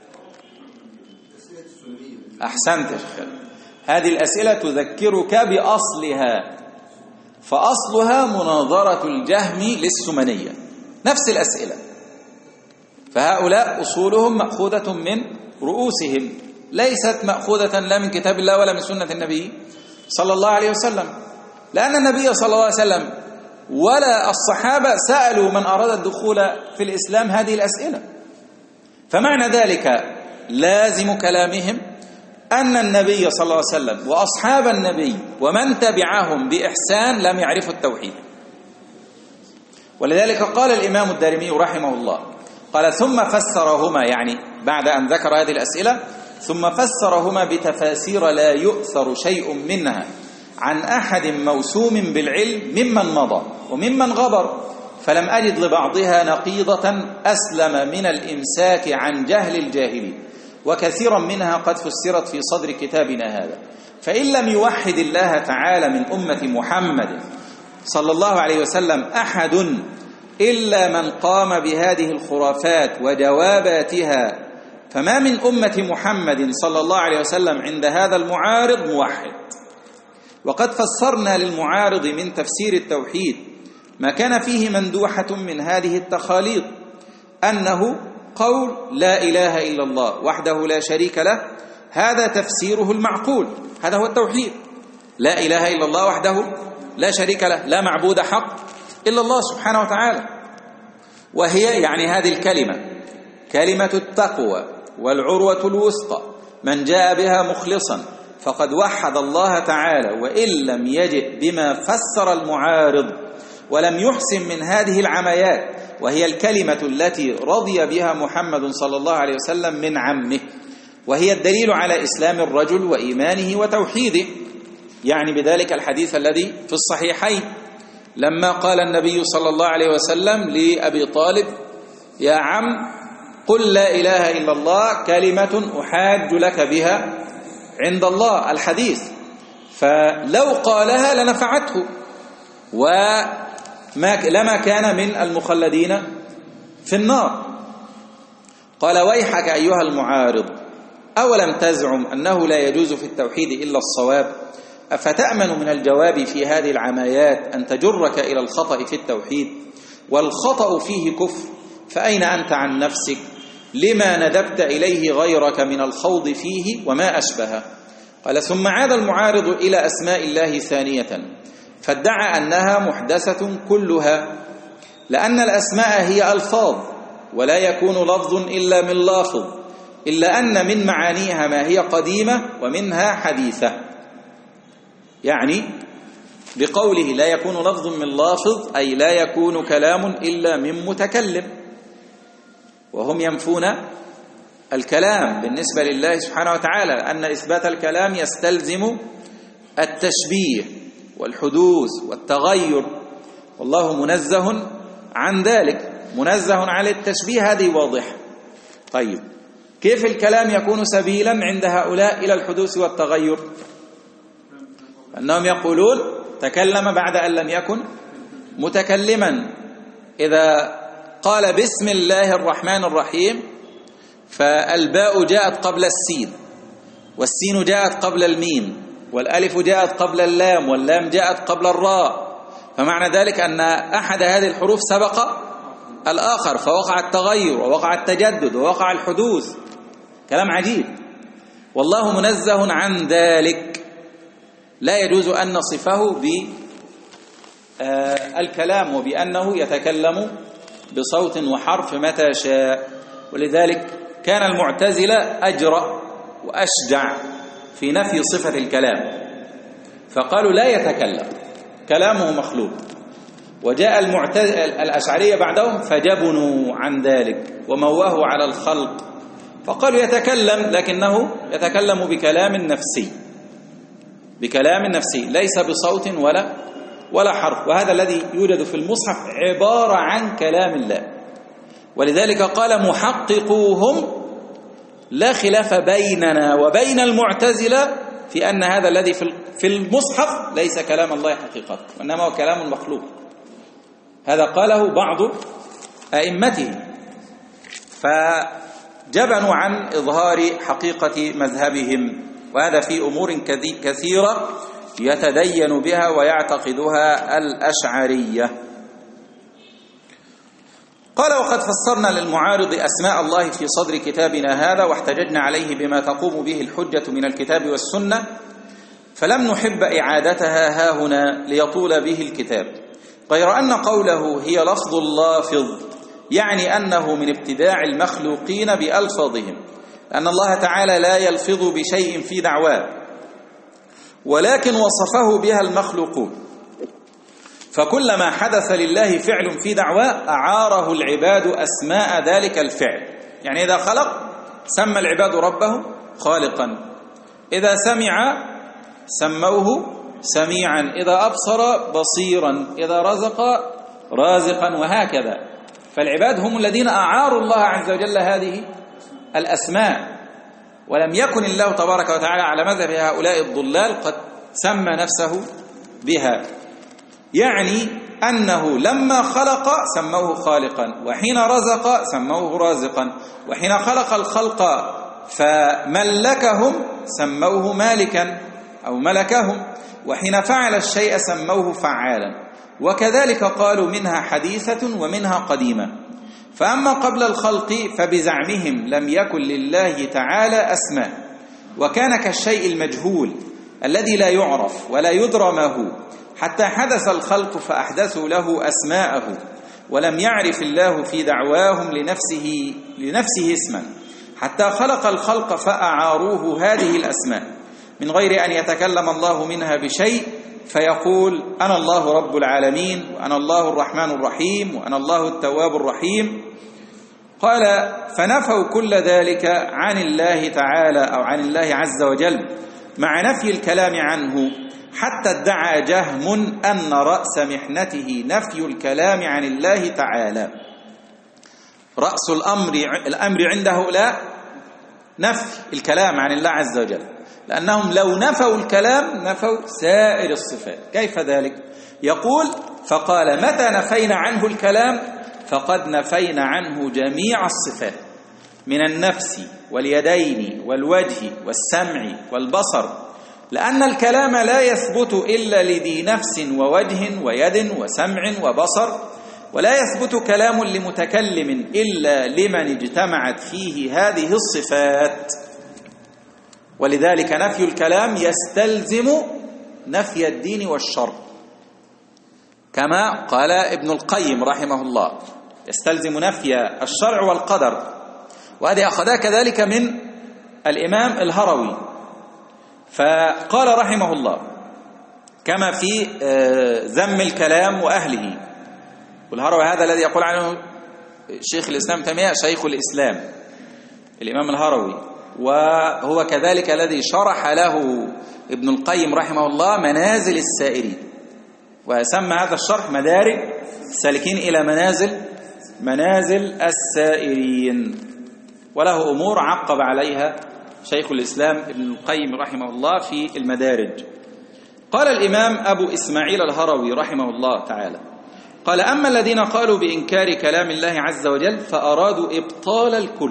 أحسنت يا شيخ. هذه الأسئلة تذكرك بأصلها، فأصلها مناظرة الجهم للسمنية، نفس الأسئلة. فهؤلاء أصولهم مأخوذة من رؤوسهم، ليست مأخوذة لا من كتاب الله ولا من سنة النبي صلى الله عليه وسلم، لأن النبي صلى الله عليه وسلم ولا الصحابة سألوا من أراد الدخول في الإسلام هذه الأسئلة. فمعنى ذلك لازم كلامهم أن النبي صلى الله عليه وسلم وأصحاب النبي ومن تبعهم بإحسان لم يعرفوا التوحيد. ولذلك قال الإمام الدارمي رحمه الله، قال: ثم فسرهما، يعني بعد أن ذكر هذه الأسئلة، ثم فسرهما بتفاسير لا يؤثر شيء منها عن أحد موسوم بالعلم ممن مضى وممن غبر، فلم أجد لبعضها نقيضة أسلم من الإمساك عن جهل الجاهلين، وكثيرا منها قد فسرت في صدر كتابنا هذا. فإن لم يوحد الله تعالى من أمة محمد صلى الله عليه وسلم أحد إلا من قام بهذه الخرافات وجواباتها، فما من أمة محمد صلى الله عليه وسلم عند هذا المعارض موحد. وقد فسرنا للمعارض من تفسير التوحيد ما كان فيه مندوحة من هذه التخاليط، أنه قول لا إله إلا الله وحده لا شريك له، هذا تفسيره المعقول، هذا هو التوحيد، لا إله إلا الله وحده لا شريك له، لا معبود حق إلا الله سبحانه وتعالى. وهي يعني هذه الكلمة كلمة التقوى والعروة الوثقى، من جاء بها مخلصا فقد وحد الله تعالى وإن لم يجئ بما فسر المعارض ولم يحسن من هذه العمايات، وهي الكلمة التي رضي بها محمد صلى الله عليه وسلم من عمه، وهي الدليل على إسلام الرجل وإيمانه وتوحيده. يعني بذلك الحديث الذي في الصحيحين لما قال النبي صلى الله عليه وسلم لأبي طالب: يا عم قل لا إله إلا الله كلمة أحاج لك بها عند الله، الحديث. فلو قالها لنفعته ولما كان من المخلدين في النار. قال: ويحك أيها المعارض، أولم تزعم أنه لا يجوز في التوحيد إلا الصواب؟ أفتأمن من الجواب في هذه العمايات أن تجرك إلى الخطأ في التوحيد، والخطأ فيه كفر، فأين أنت عن نفسك؟ لما ندبت إليه غيرك من الخوض فيه وما أشبهه؟ قال: ثم عاد المعارض إلى أسماء الله ثانية فادعى أنها محدثة كلها، لأن الأسماء هي ألفاظ ولا يكون لفظ إلا من لافظ، إلا أن من معانيها ما هي قديمة ومنها حديثة. يعني بقوله لا يكون لفظ من لافظ أي لا يكون كلام إلا من متكلم، وهم ينفون الكلام بالنسبة لله سبحانه وتعالى، أن إثبات الكلام يستلزم التشبيه والحدوث والتغير، والله منزه عن ذلك، منزه عن التشبيه، هذه واضحة. طيب، كيف الكلام يكون سبيلا عند هؤلاء إلى الحدوث والتغير؟ أنهم يقولون تكلم بعد أن لم يكن متكلما. إذا قال بسم الله الرحمن الرحيم فالباء جاءت قبل السين، والسين جاءت قبل الميم، والألف جاءت قبل اللام، واللام جاءت قبل الراء، فمعنى ذلك أن أحد هذه الحروف سبق الآخر، فوقع التغير ووقع التجدد ووقع الحدوث. كلام عجيب، والله منزه عن ذلك، لا يجوز أن نصفه بالكلام وبأنه يتكلم بصوت وحرف متى شاء. ولذلك كان المعتزلة أجرأ وأشجع في نفي صفة الكلام، فقالوا لا يتكلم، كلامه مخلوق. وجاء الأشعرية بعدهم فجبنوا عن ذلك ومواه على الخلق، فقالوا يتكلم لكنه يتكلم بكلام نفسي، بكلام نفسي ليس بصوت ولا ولا حرف، وهذا الذي يوجد في المصحف عبارة عن كلام الله. ولذلك قال محققوهم لا خلاف بيننا وبين المعتزلة في أن هذا الذي في المصحف ليس كلام الله حقيقة، وإنما هو كلام مخلوق. هذا قاله بعض أئمته، فجبنوا عن إظهار حقيقة مذهبهم، وهذا في أمور كثيرة يتدين بها ويعتقدها الأشعرية. قال: وقد فسرنا للمعارض أسماء الله في صدر كتابنا هذا، واحتججنا عليه بما تقوم به الحجة من الكتاب والسنة، فلم نحب إعادتها هاهنا ليطول به الكتاب، غير أن قوله هي لفظ لافظ يعني أنه من ابتداع المخلوقين بألفاظهم، لأن الله تعالى لا يلفظ بشيء في دعواه، ولكن وصفه بها المخلوقون، فكلما حدث لله فعل في دعواه أعاره العباد أسماء ذلك الفعل. يعني إذا خلق سمى العباد ربه خالقا، إذا سمع سموه سميعا، إذا أبصر بصيرا، إذا رزق رازقا، وهكذا. فالعباد هم الذين أعاروا الله عز وجل هذه الأسماء، ولم يكن الله تبارك وتعالى على مذهب هؤلاء الضلال قد سمى نفسه بها. يعني أنه لما خلق سموه خالقا، وحين رزق سموه رازقا، وحين خلق الخلق فملكهم سموه مالكا أو ملكهم، وحين فعل الشيء سموه فعالا. وكذلك قالوا منها حديثة ومنها قديمة. فأما قبل الخلق فبزعمهم لم يكن لله تعالى أسماء، وكان كالشيء المجهول الذي لا يعرف ولا يدرى ما هو، حتى حدث الخلق فأحدثوا له أسماءه، ولم يعرف الله في دعواهم لنفسه, لنفسه اسما، حتى خلق الخلق فأعاروه هذه الأسماء، من غير أن يتكلم الله منها بشيء، فيقول أنا الله رب العالمين، وأنا الله الرحمن الرحيم، وأنا الله التواب الرحيم. قال فنفوا كل ذلك عن الله تعالى أو عن الله عز وجل مع نفي الكلام عنه، حتى ادعى جهم أن رأس محنته نفي الكلام عن الله تعالى. رأس الأمر الأمر عند هؤلاء نفي الكلام عن الله عز وجل، لأنهم لو نفوا الكلام نفوا سائر الصفات. كيف ذلك؟ يقول فقال متى نفينا عنه الكلام فقد نفينا عنه جميع الصفات من النفس واليدين والوجه والسمع والبصر، لأن الكلام لا يثبت إلا لذي نفس ووجه ويد وسمع وبصر، ولا يثبت كلام لمتكلم إلا لمن اجتمعت فيه هذه الصفات. ولذلك نفي الكلام يستلزم نفي الدين والشرع، كما قال ابن القيم رحمه الله يستلزم نفي الشرع والقدر. وهذه أخذها كذلك من الإمام الهروي، فقال رحمه الله كما في ذم الكلام وأهله. والهروي هذا الذي يقول عنه شيخ الإسلام تيمية شيخ الإسلام الإمام الهروي، وهو كذلك الذي شرح له ابن القيم رحمه الله منازل السائرين، وسمى هذا الشرح مدارج السالكين إلى منازل منازل السائرين، وله أمور عقب عليها شيخ الإسلام ابن القيم رحمه الله في المدارج. قال الإمام أبو إسماعيل الهروي رحمه الله تعالى قال أما الذين قالوا بإنكار كلام الله عز وجل فأرادوا إبطال الكل،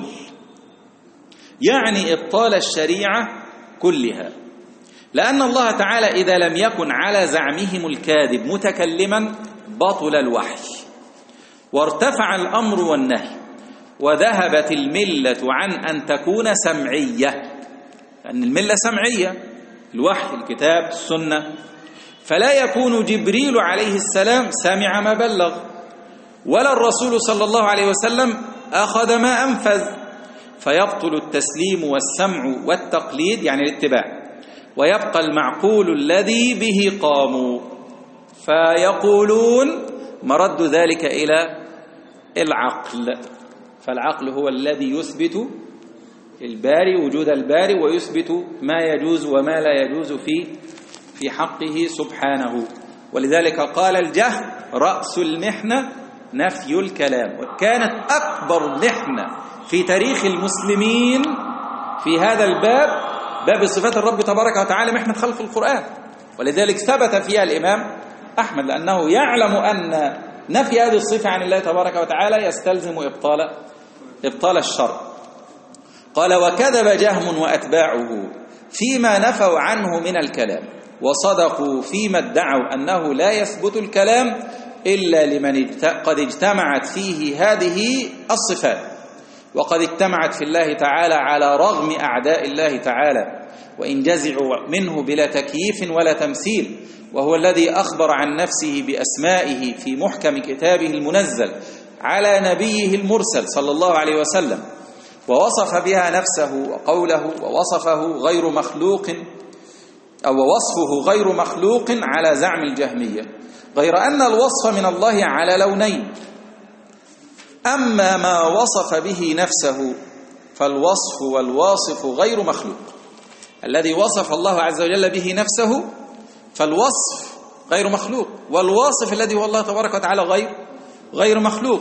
يعني إبطال الشريعة كلها، لأن الله تعالى إذا لم يكن على زعمهم الكاذب متكلما بطل الوحي وارتفع الأمر والنهي، وذهبت الملة عن أن تكون سمعية، لأن الملة سمعية، الوحي الكتاب السنة، فلا يكون جبريل عليه السلام سمع ما بلغ، ولا الرسول صلى الله عليه وسلم أخذ ما أنفذ، فيبطل التسليم والسمع والتقليد يعني الاتباع، ويبقى المعقول الذي به قاموا. فيقولون مرد ذلك إلى العقل، فالعقل هو الذي يثبت الباري وجود الباري ويثبت ما يجوز وما لا يجوز في في حقه سبحانه. ولذلك قال الجهم رأس المحنة نفي الكلام، وكانت أكبر محنة في تاريخ المسلمين في هذا الباب، باب صفات الرب تبارك وتعالى، محنة خلق القرآن. ولذلك ثبت فيها الإمام أحمد، لأنه يعلم أن نفي هذه الصفة عن الله تبارك وتعالى يستلزم إبطال إبطال الشرع. قال وكذب جهم وأتباعه فيما نفوا عنه من الكلام، وصدقوا فيما ادعوا أنه لا يثبت الكلام إلا لمن قد اجتمعت فيه هذه الصفات، وقد اجتمعت في الله تعالى على رغم أعداء الله تعالى، وإن جزعوا منه بلا تكييف ولا تمثيل، وهو الذي أخبر عن نفسه بأسمائه في محكم كتابه المنزل على نبيه المرسل صلى الله عليه وسلم، ووصف بها نفسه وقوله، ووصفه غير مخلوق أو وصفه غير مخلوق على زعم الجهمية، غير أن الوصف من الله على لونين: أما ما وصف به نفسه فالوصف والواصف غير مخلوق، الذي وصف الله عز وجل به نفسه فالوصف غير مخلوق، والواصف الذي هو الله تبارك وتعالى غير غير مخلوق.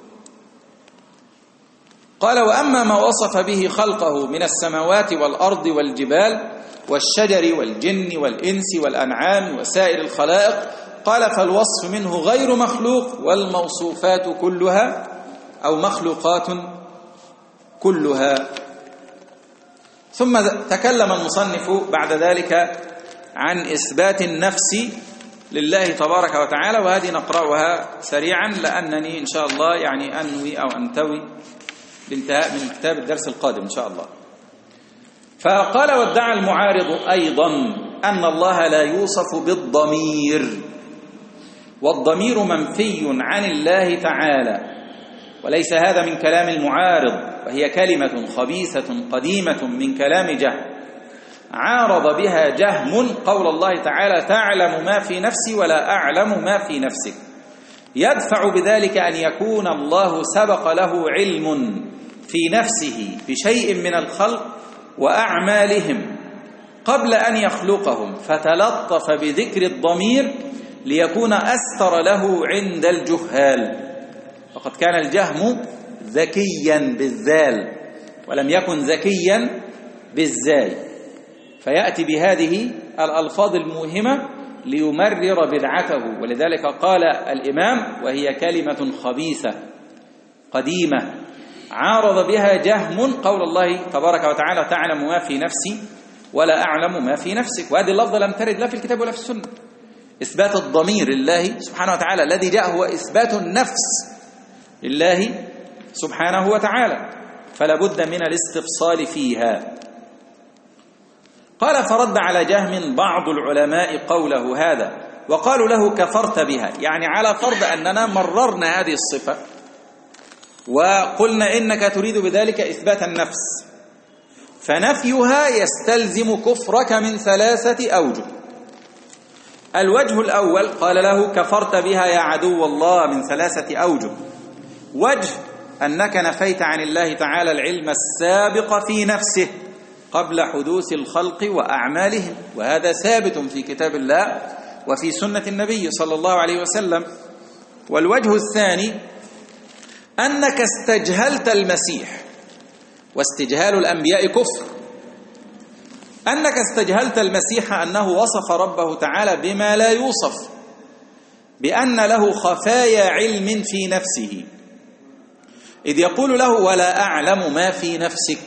قال وأما ما وصف به خلقه من السماوات والأرض والجبال والشجر والجن والإنس والأنعام وسائر الخلائق، قال فالوصف منه غير مخلوق، والموصوفات كلها أو مخلوقات كلها. ثم تكلم المصنف بعد ذلك عن إثبات النفس لله تبارك وتعالى، وهذه نقرأها سريعا لأنني إن شاء الله يعني أنوي أو أنتوي لانتهاء من كتاب الدرس القادم إن شاء الله. فقال وادعى المعارض أيضا أن الله لا يوصف بالضمير، والضمير منفي عن الله تعالى، وليس هذا من كلام المعارض، وهي كلمة خبيثة قديمة من كلام جهم، عارض بها جهم قول الله تعالى تعلم ما في نفسي ولا أعلم ما في نفسك، يدفع بذلك أن يكون الله سبق له علم في نفسه بشيء من الخلق وأعمالهم قبل أن يخلقهم، فتلطف بذكر الضمير ليكون أستر له عند الجهال. فقد كان الجهم ذكيا بالذال ولم يكن ذكيا بالزاي، فيأتي بهذه الألفاظ الموهمة ليمرر بدعته. ولذلك قال الإمام وهي كلمة خبيثة قديمة عارض بها جهم قول الله تبارك وتعالى تعلم ما في نفسي ولا أعلم ما في نفسك. وهذه اللفظة لم ترد لا في الكتاب ولا في السنة. إثبات الضمير لله سبحانه وتعالى الذي جاء هو إثبات النفس لله سبحانه وتعالى، فلا بد من الاستفصال فيها. قال فرد على جهم بعض العلماء قوله هذا وقالوا له كفرت بها، يعني على فرض أننا مررنا هذه الصفة وقلنا إنك تريد بذلك إثبات النفس، فنفيها يستلزم كفرك من ثلاثة أوجه. الوجه الأول قال له كفرت بها يا عدو الله من ثلاثة أوجه. وجه أنك نفيت عن الله تعالى العلم السابق في نفسه قبل حدوث الخلق وأعمالهم، وهذا ثابت في كتاب الله وفي سنة النبي صلى الله عليه وسلم. والوجه الثاني أنك استجهلت المسيح، واستجهال الأنبياء كفر. أنك استجهلت المسيح أنه وصف ربه تعالى بما لا يوصف، بأن له خفايا علم في نفسه، إذ يقول له ولا أعلم ما في نفسك،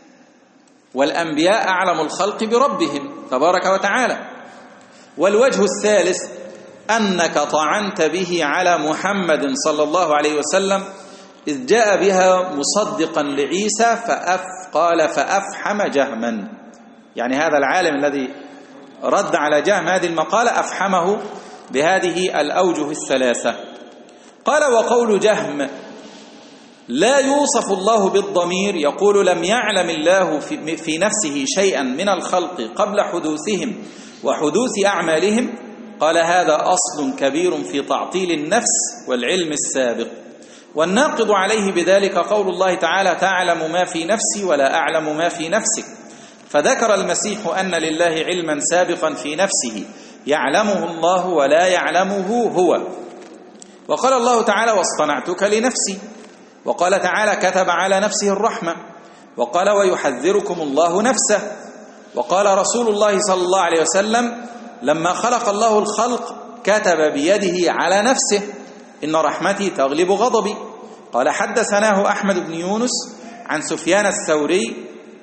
والأنبياء أعلم الخلق بربهم تبارك وتعالى. والوجه الثالث أنك طعنت به على محمد صلى الله عليه وسلم إذ جاء بها مصدقا لعيسى فأف قال فأفحم جهما، يعني هذا العالم الذي رد على جهم هذه المقالة أفحمه بهذه الأوجه الثلاثة. قال وقول جهم لا يوصف الله بالضمير يقول لم يعلم الله في نفسه شيئا من الخلق قبل حدوثهم وحدوث أعمالهم، قال هذا أصل كبير في تعطيل النفس والعلم السابق. والناقض عليه بذلك قول الله تعالى تعلم ما في نفسي ولا أعلم ما في نفسك، فذكر المسيح أن لله علما سابقا في نفسه يعلمه الله ولا يعلمه هو. وقال الله تعالى واصطنعتك لنفسي، وقال تعالى كتب على نفسه الرحمة، وقال ويحذركم الله نفسه. وقال رسول الله صلى الله عليه وسلم لما خلق الله الخلق كتب بيده على نفسه إن رحمتي تغلب غضبي. قال حدثناه أحمد بن يونس عن سفيان الثوري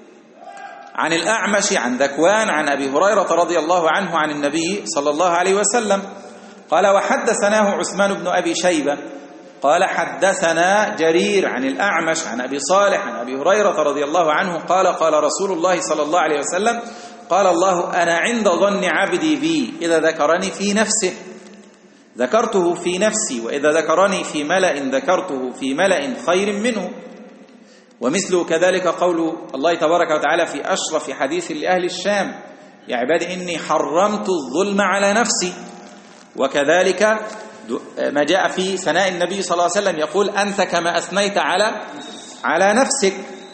عن الأعمش عن ذكوان عن أبي هريرة رضي الله عنه عن النبي صلى الله عليه وسلم قال وحدثناه عثمان بن أبي شيبة قال حدثنا جرير عن الأعمش عن أبي صالح عن أبي هريرة رضي الله عنه قال قال رسول الله صلى الله عليه وسلم قال الله أنا عند ظن عبدي بي إذا ذكرني في نفسه ذكرته في نفسي، وإذا ذكرني في ملأ ذكرته في ملأ خير منه. ومثله كذلك قول الله تبارك وتعالى في أشرف حديث لأهل الشام يا عبادي إني حرمت الظلم على نفسي. وكذلك ما جاء في ثناء النبي صلى الله عليه وسلم يقول أنت كما أثنيت على على نفسك.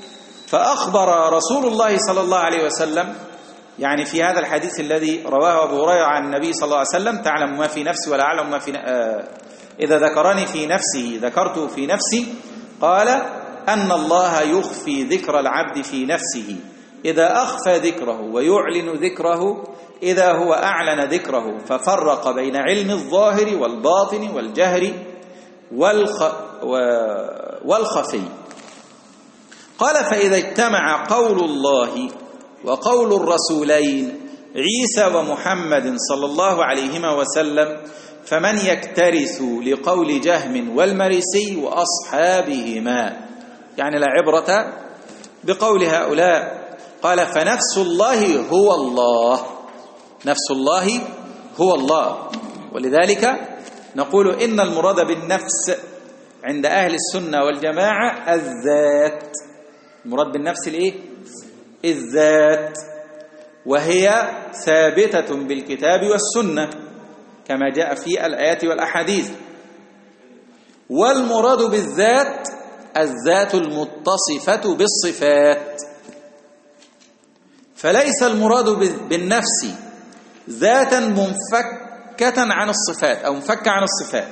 فأخبر رسول الله صلى الله عليه وسلم يعني في هذا الحديث الذي رواه أبو هريرة عن النبي صلى الله عليه وسلم تعلم ما في نفسي ولا أعلم ما في آه إذا ذكرني في نفسي ذكرته في نفسي، قال أن الله يخفي ذكر العبد في نفسه إذا أخفى ذكره ويعلن ذكره إذا هو أعلن ذكره، ففرق بين علم الظاهر والباطن والجهر والخ والخفي. قال فإذا اجتمع قول الله وقول الرسولين عيسى ومحمد صلى الله عليهما وسلم فمن يكترث لقول جهم والمريسي وأصحابهما، يعني لا عبرة بقول هؤلاء. قال فنفس الله هو الله، نفس الله هو الله. ولذلك نقول إن المراد بالنفس عند أهل السنة والجماعة الذات. المراد بالنفس الإيه؟ الذات. وهي ثابتة بالكتاب والسنة كما جاء في الآيات والأحاديث. والمراد بالذات الذات المتصفة بالصفات، فليس المراد بالنفس ذاتا منفكة عن الصفات أو منفكة عن الصفات،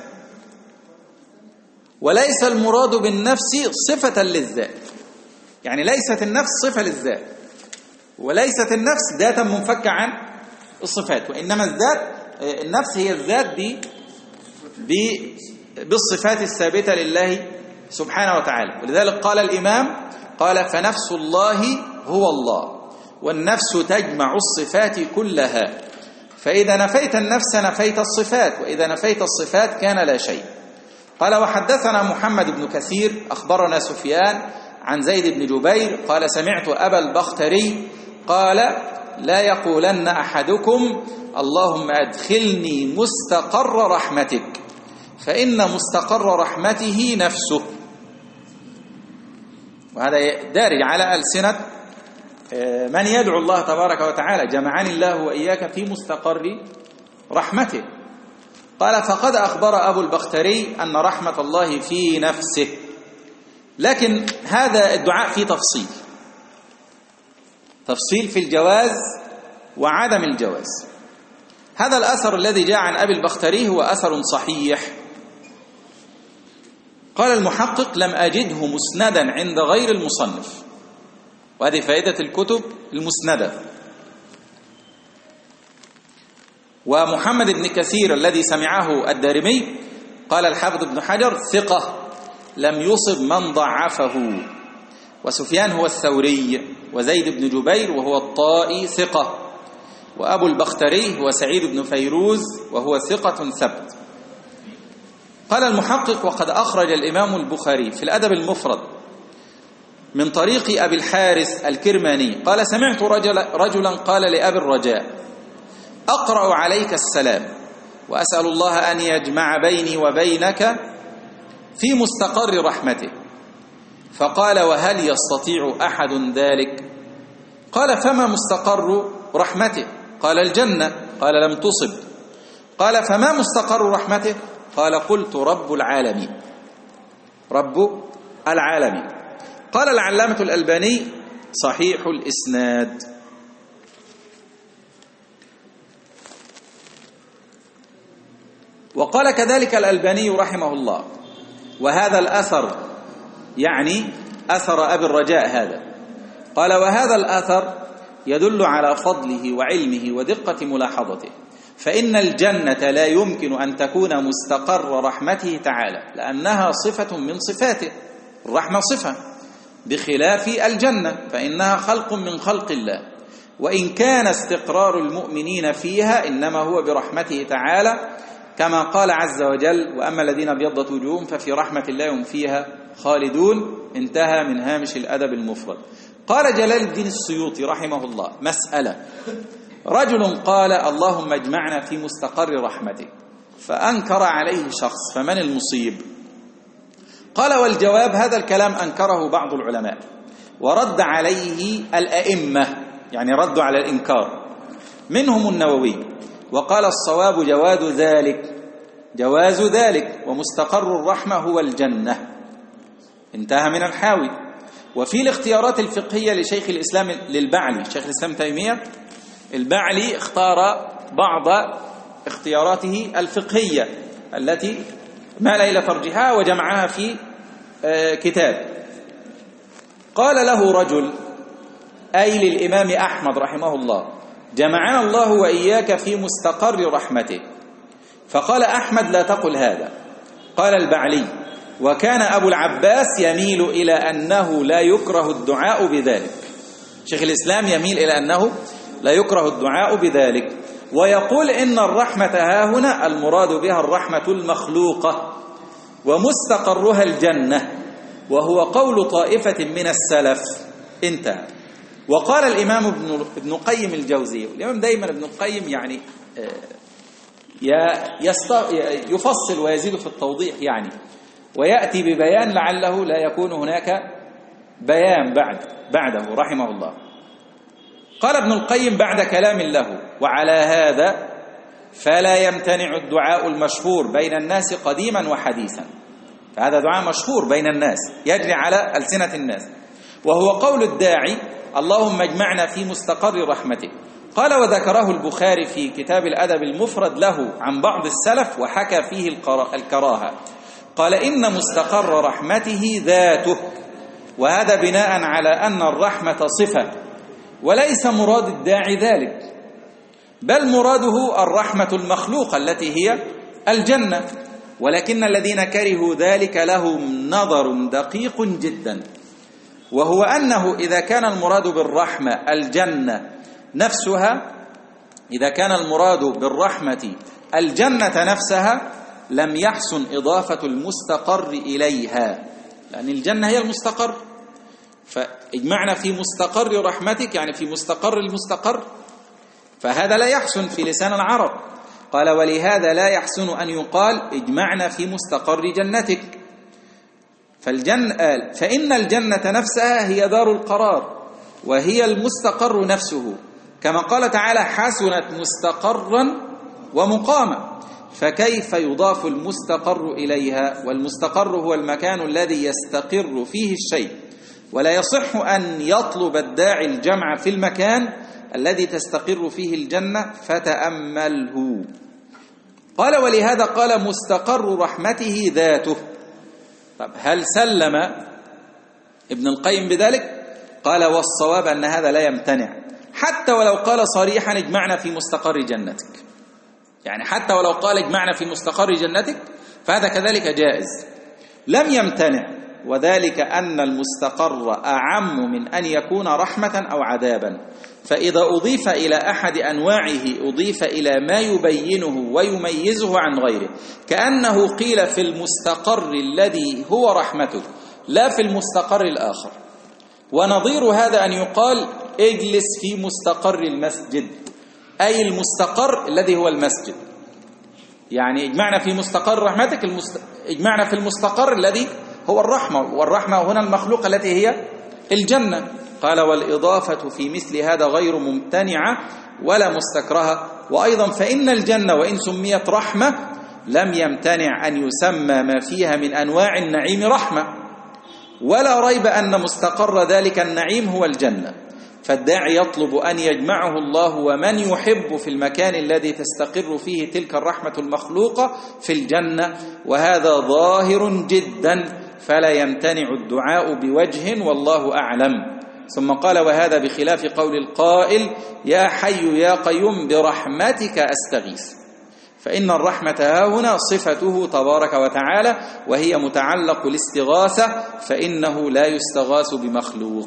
وليس المراد بالنفس صفة للذات، يعني ليست النفس صفة للذات، وليست النفس ذاتا منفكة عن الصفات، وإنما الذات النفس هي الذات دي بالصفات الثابتة لله سبحانه وتعالى. ولذلك قال الإمام قال فنفس الله هو الله، والنفس تجمع الصفات كلها، فإذا نفيت النفس نفيت الصفات، وإذا نفيت الصفات كان لا شيء. قال وحدثنا محمد بن كثير أخبرنا سفيان عن زيد بن جبير قال سمعت أبا البختري قال لا يقولن أحدكم اللهم أدخلني مستقر رحمتك فإن مستقر رحمته نفسه. وهذا دارج على ألسنة من يدعو الله تبارك وتعالى، جمعني الله وإياك في مستقر رحمته. قال فقد أخبر أبو البختري أن رحمة الله في نفسه، لكن هذا الدعاء فيه تفصيل تفصيل في الجواز وعدم الجواز. هذا الأثر الذي جاء عن أبي البختري هو أثر صحيح. قال المحقق لم أجده مسندا عند غير المصنف، وهذه فائدة الكتب المسندة. ومحمد بن كثير الذي سمعه الدارمي قال الحافظ ابن حجر ثقة لم يصب من ضعفه. وسفيان هو الثوري، وزيد بن جبير وهو الطائي ثقة، وأبو البختري هو سعيد بن فيروز وهو ثقة ثبت. قال المحقق وقد أخرج الإمام البخاري في الأدب المفرد من طريق أبي الحارث الكرماني قال سمعت رجل رجلا قال لأبي الرجاء أقرأ عليك السلام وأسأل الله أن يجمع بيني وبينك في مستقر رحمته، فقال وهل يستطيع أحد ذلك؟ قال فما مستقر رحمته؟ قال الجنة. قال لم تصب. قال فما مستقر رحمته؟ قال قلت رب العالمين رب العالمين. قال العلامة الألباني صحيح الإسناد. وقال كذلك الألباني رحمه الله وهذا الأثر يعني أثر أبي الرجاء هذا، قال وهذا الأثر يدل على فضله وعلمه ودقة ملاحظته، فإن الجنة لا يمكن أن تكون مستقر رحمته تعالى لأنها صفة من صفاته، الرحمة صفة بخلاف الجنة فإنها خلق من خلق الله، وإن كان استقرار المؤمنين فيها إنما هو برحمته تعالى كما قال عز وجل وأما الذين ابيضت وجوههم ففي رحمة الله هم فيها خالدون. انتهى من هامش الأدب المفرد. قال جلال الدين السيوطي رحمه الله مسألة رجل قال اللهم اجمعنا في مستقر رحمتك فأنكر عليه شخص فمن المصيب؟ قال والجواب هذا الكلام أنكره بعض العلماء ورد عليه الأئمة، يعني ردوا على الإنكار، منهم النووي، وقال الصواب جواز ذلك جواز ذلك ومستقر الرحمة هو الجنة. انتهى من الحاوي. وفي الاختيارات الفقهية لشيخ الإسلام للبعلي شيخ الإسلام تيمية البعلي اختار بعض اختياراته الفقهية التي مال إلى ترجيحها وجمعها في كتاب. قال له رجل أي للإمام أحمد رحمه الله جمعنا الله وإياك في مستقر رحمته، فقال أحمد لا تقل هذا. قال البعلي وكان أبو العباس يميل إلى أنه لا يكره الدعاء بذلك، شيخ الإسلام يميل إلى أنه لا يكره الدعاء بذلك، ويقول إن الرحمة ها هنا المراد بها الرحمة المخلوقة ومستقرها الجنة، وهو قول طائفة من السلف. انتهى. وقال الإمام ابن قيم الجوزي، الإمام دايما ابن القيم يعني يفصل ويزيد في التوضيح يعني، ويأتي ببيان لعله لا يكون هناك بيان بعد بعده رحمه الله. قال ابن القيم بعد كلام له: وعلى هذا فلا يمتنع الدعاء المشهور بين الناس قديما وحديثا. فهذا دعاء مشهور بين الناس يجري على ألسنة الناس، وهو قول الداعي: اللهم اجمعنا في مستقر رحمتك. قال: وذكره البخاري في كتاب الأدب المفرد له عن بعض السلف وحكى فيه الكراهة. قال: إن مستقر رحمته ذاته، وهذا بناء على أن الرحمة صفة، وليس مراد الداعي ذلك، بل مراده الرحمة المخلوقة التي هي الجنة. ولكن الذين كرهوا ذلك لهم نظر دقيق جدا، وهو أنه إذا كان المراد بالرحمة الجنة نفسها إذا كان المراد بالرحمة الجنة نفسها لم يحسن إضافة المستقر إليها، لأن الجنة هي المستقر. فاجمعنا في مستقر رحمتك يعني في مستقر المستقر، فهذا لا يحسن في لسان العرب. قال: ولهذا لا يحسن أن يقال اجمعنا في مستقر جنتك. فالجنة فإن الجنة نفسها هي دار القرار، وهي المستقر نفسه، كما قال تعالى: حسنت مستقرا ومقاما. فكيف يضاف المستقر إليها؟ والمستقر هو المكان الذي يستقر فيه الشيء، ولا يصح أن يطلب الداعي الجمع في المكان الذي تستقر فيه الجنة، فتأمله. قال: ولهذا قال: مستقر رحمته ذاته. طب هل سلم ابن القيم بذلك؟ قال: والصواب أن هذا لا يمتنع، حتى ولو قال صريحا اجمعنا في مستقر جنتك، يعني حتى ولو قال اجمعنا في مستقر جنتك فهذا كذلك جائز، لم يمتنع، وذلك أن المستقر أعم من أن يكون رحمة أو عذابا. فإذا أضيف إلى أحد أنواعه أضيف إلى ما يبينه ويميزه عن غيره، كأنه قيل في المستقر الذي هو رحمته لا في المستقر الآخر. ونظير هذا أن يقال اجلس في مستقر المسجد، أي المستقر الذي هو المسجد، يعني اجمعنا في مستقر رحمتك، المست... اجمعنا في المستقر الذي هو الرحمة، والرحمة هنا المخلوق التي هي الجنة. قال: والإضافة في مثل هذا غير ممتنعة ولا مستكرهة. وأيضا فإن الجنة وإن سميت رحمة لم يمتنع أن يسمى ما فيها من أنواع النعيم رحمة، ولا ريب أن مستقر ذلك النعيم هو الجنة. فالداعي يطلب أن يجمعه الله ومن يحب في المكان الذي تستقر فيه تلك الرحمة المخلوقة في الجنة، وهذا ظاهر جدا، فلا يمتنع الدعاء بوجه، والله أعلم. ثم قال: وهذا بخلاف قول القائل: يا حي يا قيوم برحمتك أستغيث. فإن الرحمة ها هنا صفته تبارك وتعالى، وهي متعلق الاستغاثة، فإنه لا يستغاث بمخلوق.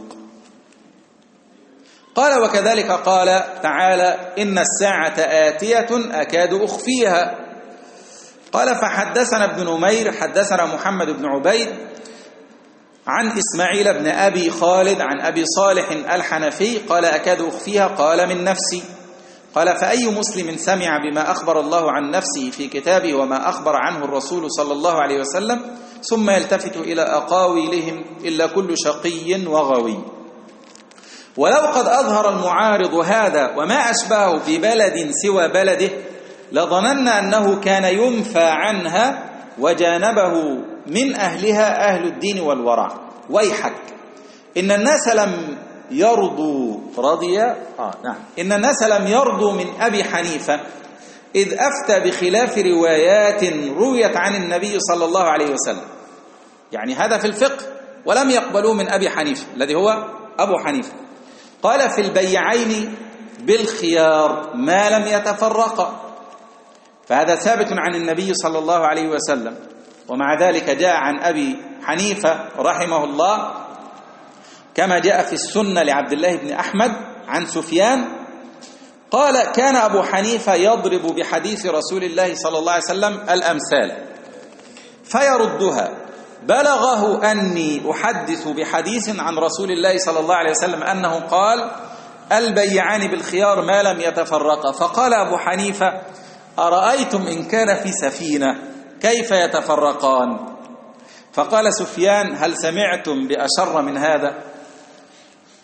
قال: وكذلك قال تعالى: إن الساعة آتية أكاد أخفيها. قال: فحدثنا ابن نمير حدثنا محمد بن عبيد عن إسماعيل بن أبي خالد عن أبي صالح الحنفي قال: أكاد أخفيها. قال: من نفسي. قال: فأي مسلم سمع بما أخبر الله عن نفسه في كتابه وما أخبر عنه الرسول صلى الله عليه وسلم ثم يلتفت إلى أقاويلهم إلا كل شقي وغوي. ولو قد أظهر المعارض هذا وما أشبهه في بلد سوى بلده لظننا أنه كان ينفى عنها وجانبه من أهلها أهل الدين والورع. ويحك، إن الناس لم يرضوا رضي آه نعم إن الناس لم يرضوا من أبي حنيفة إذ أفتى بخلاف روايات رويت عن النبي صلى الله عليه وسلم، يعني هذا في الفقه، ولم يقبلوا من أبي حنيفة الذي هو أبو حنيفة. قال: في البيعين بالخيار ما لم يتفرقا. فهذا ثابت عن النبي صلى الله عليه وسلم، ومع ذلك جاء عن أبي حنيفة رحمه الله كما جاء في السنة لعبد الله بن أحمد عن سفيان قال: كان أبو حنيفة يضرب بحديث رسول الله صلى الله عليه وسلم الأمثال فيردها. بلغه أني أحدث بحديث عن رسول الله صلى الله عليه وسلم أنه قال: البيعان بالخيار ما لم يتفرقا. فقال أبو حنيفة: أرأيتم إن كان في سفينة كيف يتفرقان؟ فقال سفيان: هل سمعتم بأشر من هذا؟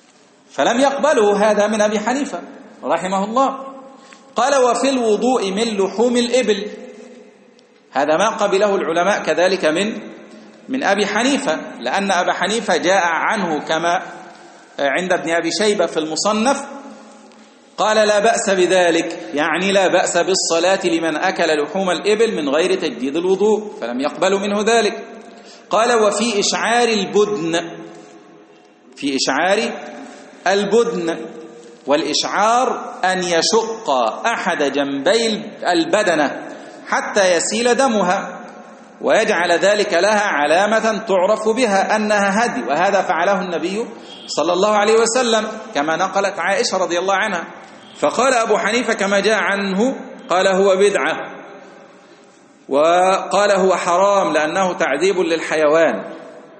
فلم يقبله هذا من أبي حنيفة رحمه الله. قال وفي الوضوء من لحوم الإبل، هذا ما قبله العلماء كذلك من من أبي حنيفة، لأن أبا حنيفة جاء عنه كما عند ابن أبي شيبة في المصنف قال لا بأس بذلك، يعني لا بأس بالصلاة لمن أكل لحوم الإبل من غير تجديد الوضوء، فلم يقبلوا منه ذلك. قال وفي إشعار البدن، في إشعار البدن، والإشعار أن يشق أحد جنبي البدنة حتى يسيل دمها ويجعل ذلك لها علامة تعرف بها أنها هدي، وهذا فعله النبي صلى الله عليه وسلم كما نقلت عائشة رضي الله عنها. فقال أبو حنيفة كما جاء عنه قال هو بدعة، وقال هو حرام لأنه تعذيب للحيوان،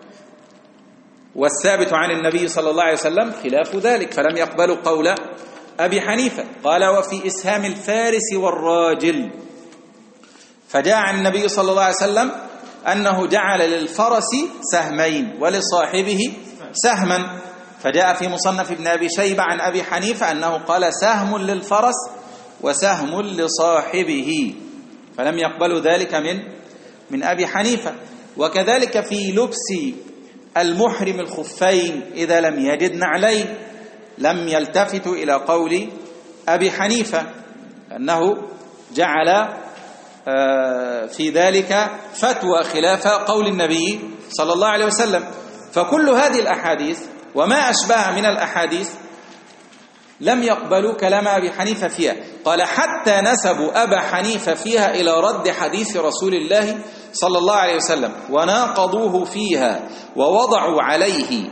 والثابت عن النبي صلى الله عليه وسلم خلاف ذلك، فلم يقبلوا قول أبي حنيفة. قال وفي إسهام الفارس والراجل، فجاء عن النبي صلى الله عليه وسلم أنه جعل للفرس سهمين ولصاحبه سهما، فجاء في مصنف ابن أبي شيبة عن أبي حنيفة أنه قال سهم للفرس وسهم لصاحبه، فلم يقبلوا ذلك من من أبي حنيفة. وكذلك في لبس المحرم الخفين إذا لم يجد نعلين، لم يلتفتوا إلى قول أبي حنيفة أنه جعل في ذلك فتوى خلاف قول النبي صلى الله عليه وسلم. فكل هذه الأحاديث وما أشبه من الأحاديث لم يقبلوا كلام أبي حنيفة فيها. قال حتى نسبوا أبا حنيفة فيها إلى رد حديث رسول الله صلى الله عليه وسلم وناقضوه فيها ووضعوا عليه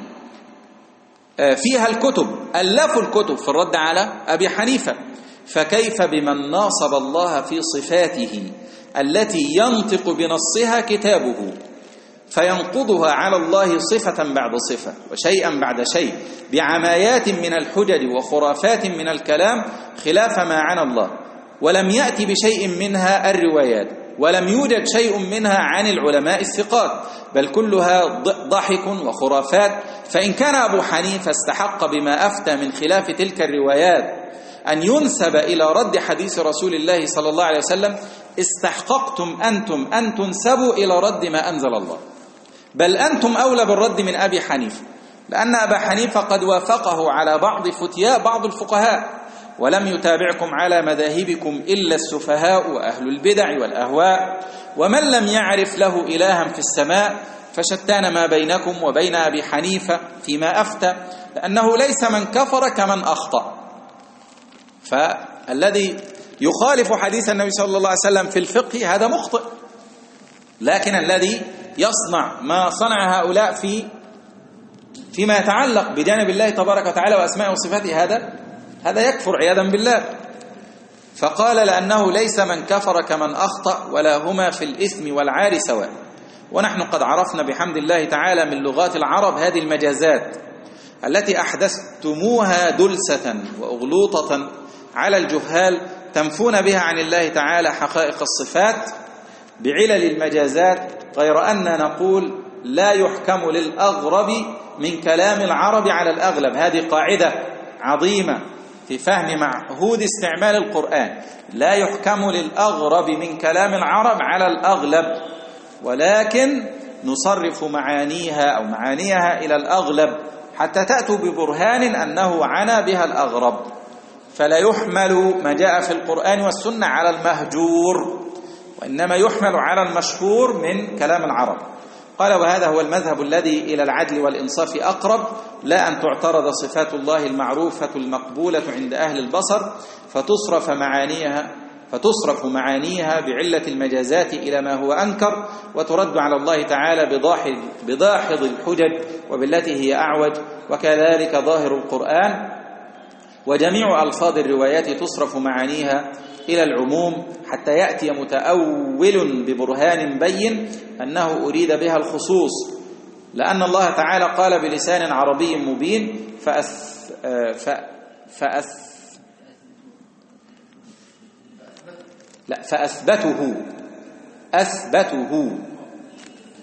فيها الكتب، ألفوا الكتب في الرد على أبي حنيفة. فكيف بمن ناصب الله في صفاته التي ينطق بنصها كتابه فينقضها على الله صفة بعد صفة وشيئا بعد شيء بعمايات من الحجج وخرافات من الكلام خلاف ما عن الله، ولم يأتي بشيء منها الروايات، ولم يوجد شيء منها عن العلماء الثقات، بل كلها ضحك وخرافات. فإن كان أبو حنيفة استحق بما أفتى من خلاف تلك الروايات أن ينسب إلى رد حديث رسول الله صلى الله عليه وسلم، استحققتم أنتم أن تنسبوا إلى رد ما أنزل الله، بل أنتم أولى بالرد من أبي حنيفة، لأن أبا حنيفة قد وافقه على بعض فتياء بعض الفقهاء، ولم يتابعكم على مذاهبكم إلا السفهاء وأهل البدع والأهواء، ومن لم يعرف له إلها في السماء فشتان ما بينكم وبين أبي حنيفة فيما أفتى، لأنه ليس من كفر كمن أخطأ. فالذي يخالف حديث النبي صلى الله عليه وسلم في الفقه هذا مخطئ، لكن الذي يصنع ما صنع هؤلاء في فيما يتعلق بجانب الله تبارك وتعالى وأسماء وصفاته هذا هذا يكفر عياذا بالله. فقال لأنه ليس من كفر كمن أخطأ ولا هما في الإثم والعار سواء. ونحن قد عرفنا بحمد الله تعالى من لغات العرب هذه المجازات التي أحدثتموها دلسة وأغلوطة على الجهال تنفون بها عن الله تعالى حقائق الصفات بعلل المجازات، غير أن نقول لا يحكم للأغرب من كلام العرب على الأغلب. هذه قاعدة عظيمة في فهم معهود استعمال القرآن، لا يحكم للأغرب من كلام العرب على الأغلب، ولكن نصرف معانيها أو معانيها إلى الأغلب حتى تأتوا ببرهان أنه عنا بها الأغرب، فلا يحمل ما جاء في القرآن والسنة على المهجور، وإنما يحمل على المشهور من كلام العرب. قال وهذا هو المذهب الذي إلى العدل والإنصاف أقرب، لا أن تعترض صفات الله المعروفة المقبولة عند أهل البصر فتصرف معانيها فتصرف معانيها بعلة المجازات إلى ما هو أنكر، وترد على الله تعالى بضاحض, بضاحض الحجج وبالتي هي أعوج. وكذلك ظاهر القرآن وجميع ألفاظ الروايات تصرف معانيها إلى العموم حتى يأتي متأول ببرهان بين أنه أريد بها الخصوص، لأن الله تعالى قال بلسان عربي مبين فأث فأث لا فأثبته أثبته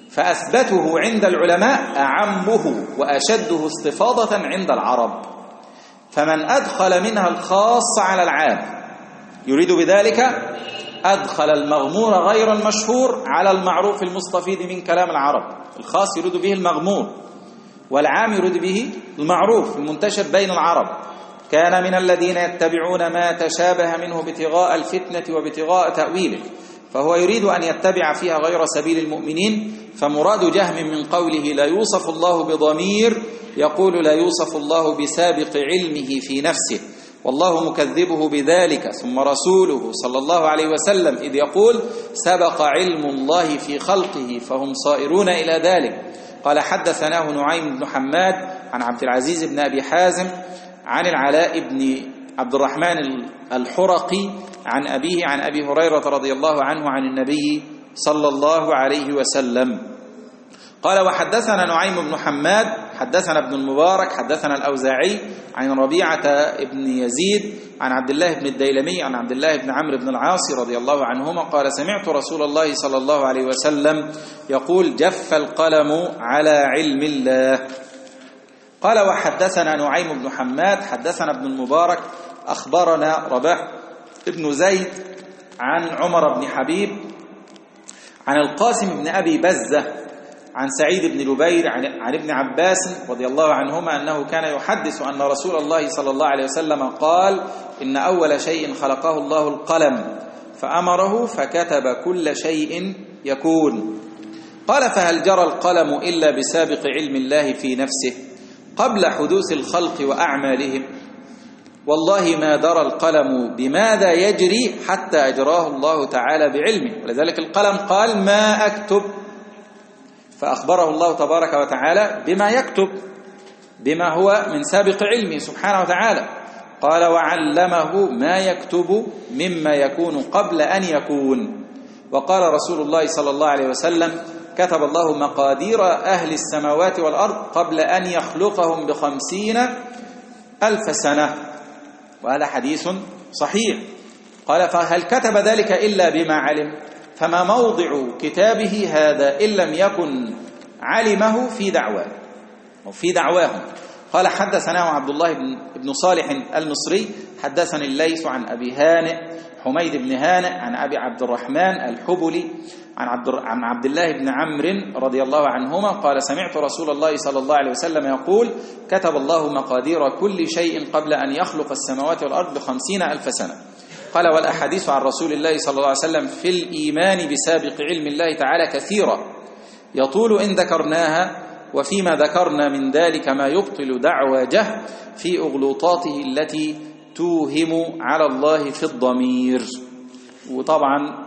فأثبته عند العلماء أعمه وأشده استفاضة عند العرب. فمن أدخل منها الخاص على العام يريد بذلك أدخل المغمور غير المشهور على المعروف المستفيد من كلام العرب. الخاص يريد به المغمور، والعام يريد به المعروف المنتشر بين العرب. كان من الذين يتبعون ما تشابه منه ابتغاء الفتنة وابتغاء تأويله، فهو يريد أن يتبع فيها غير سبيل المؤمنين. فمراد جهم من قوله لا يوصف الله بضمير يقول لا يوصف الله بسابق علمه في نفسه، والله مكذبه بذلك. ثم رسوله صلى الله عليه وسلم إذ يقول سبق علم الله في خلقه فهم صائرون إلى ذلك. قال حدثناه نعيم بن حماد عن عبد العزيز بن أبي حازم عن العلاء بن عبد الرحمن الحرقي عن أبيه عن أبي هريرة رضي الله عنه عن النبي صلى الله عليه وسلم قال وحدثنا نعيم بن حماد حدثنا ابن المبارك حدثنا الأوزاعي عن ربيعة بن يزيد عن عبد الله بن الديلمي عن عبد الله بن عمرو بن العاص رضي الله عنهما قال سمعت رسول الله صلى الله عليه وسلم يقول جف القلم على علم الله. قال وحدثنا نعيم بن حماد حدثنا ابن المبارك أخبرنا رباح ابن زيد عن عمر بن حبيب عن القاسم بن أبي بزة عن سعيد بن لبير عن ابن عباس رضي الله عنهما أنه كان يحدث أن رسول الله صلى الله عليه وسلم قال إن أول شيء خلقه الله القلم فأمره فكتب كل شيء يكون. قال فهل جرى القلم إلا بسابق علم الله في نفسه قبل حدوث الخلق وأعمالهم؟ والله ما درى القلم بماذا يجري حتى أجراه الله تعالى بعلمه. ولذلك القلم قال ما أكتب، فأخبره الله تبارك وتعالى بما يكتب بما هو من سابق علمه سبحانه وتعالى. قال وعلمه ما يكتب مما يكون قبل أن يكون. وقال رسول الله صلى الله عليه وسلم كتب الله مقادير أهل السماوات والأرض قبل أن يخلقهم بخمسين ألف سنة، وهذا حديث صحيح. قال فهل كتب ذلك إلا بما علم؟ فما موضع كتابه هذا إن لم يكن علمه في دعواه أو في دعواهم. قال حدثناه عبد الله بن صالح المصري حدثني الليث عن أبي هانئ حميد بن هانئ عن أبي عبد الرحمن الحبلي عن عبد عن عبد الله بن عمرو رضي الله عنهما قال سمعت رسول الله صلى الله عليه وسلم يقول كتب الله مقادير كل شيء قبل أن يخلق السماوات والأرض بخمسين ألف سنة. قال والأحاديث عن رسول الله صلى الله عليه وسلم في الإيمان بسابق علم الله تعالى كثيرة يطول إن ذكرناها، وفيما ذكرنا من ذلك ما يبطل دعوى جهل في أغلوطاته التي توهم على الله في الضمير. وطبعا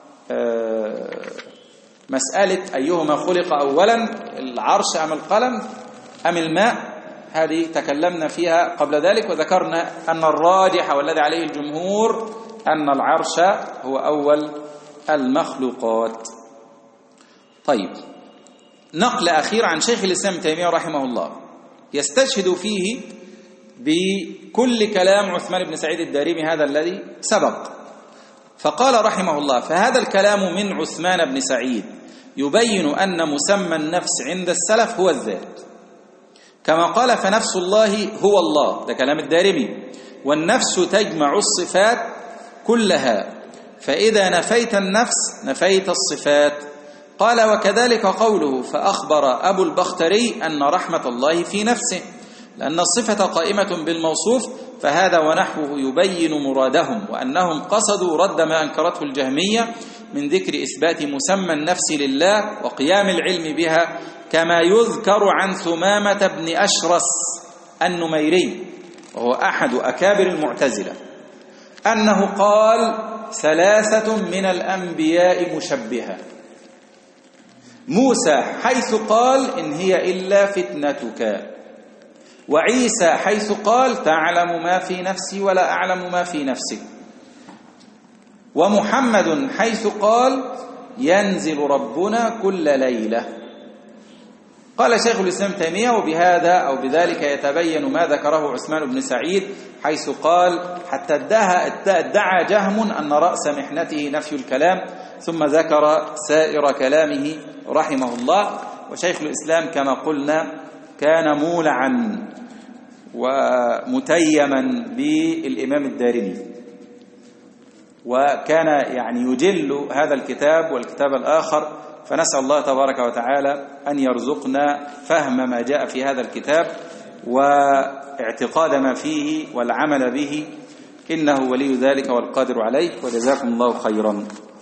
مسألة أيهما خلق أولا العرش أم القلم أم الماء هذه تكلمنا فيها قبل ذلك، وذكرنا أن الراجح والذي عليه الجمهور أن العرش هو أول المخلوقات. طيب نقل أخير عن شيخ الإسلام ابن تيمية رحمه الله يستشهد فيه بكل كلام عثمان بن سعيد الدارمي هذا الذي سبق. فقال رحمه الله فهذا الكلام من عثمان بن سعيد يبين أن مسمى النفس عند السلف هو الذات، كما قال فنفس الله هو الله، ده كلام الدارمي، والنفس تجمع الصفات كلها، فإذا نفيت النفس نفيت الصفات. قال وكذلك قوله فأخبر أبو البختري أن رحمة الله في نفسه، لأن الصفة قائمة بالموصوف، فهذا ونحوه يبين مرادهم وأنهم قصدوا رد ما أنكرته الجهمية من ذكر إثبات مسمى النفس لله وقيام العلم بها، كما يذكر عن ثمامة بن أشرس النميري وهو أحد أكابر المعتزلة أنه قال ثلاثة من الأنبياء مشبهة: موسى حيث قال إن هي إلا فتنتك، وعيسى حيث قال تعلم ما في نفسي ولا أعلم ما في نفسك، ومحمد حيث قال ينزل ربنا كل ليلة. قال شيخ الإسلام تيمية وبهذا أو بذلك يتبين ما ذكره عثمان بن سعيد حيث قال حتى ادعى جهم أن رأس محنته نفي الكلام، ثم ذكر سائر كلامه رحمه الله. وشيخ الإسلام كما قلنا كان مولعا ومتيما بالإمام الدارمي، وكان يعني يجل هذا الكتاب والكتاب الآخر، فنسأل الله تبارك وتعالى أن يرزقنا فهم ما جاء في هذا الكتاب واعتقاد ما فيه والعمل به، إنه ولي ذلك والقادر عليه، وجزاكم الله خيرا.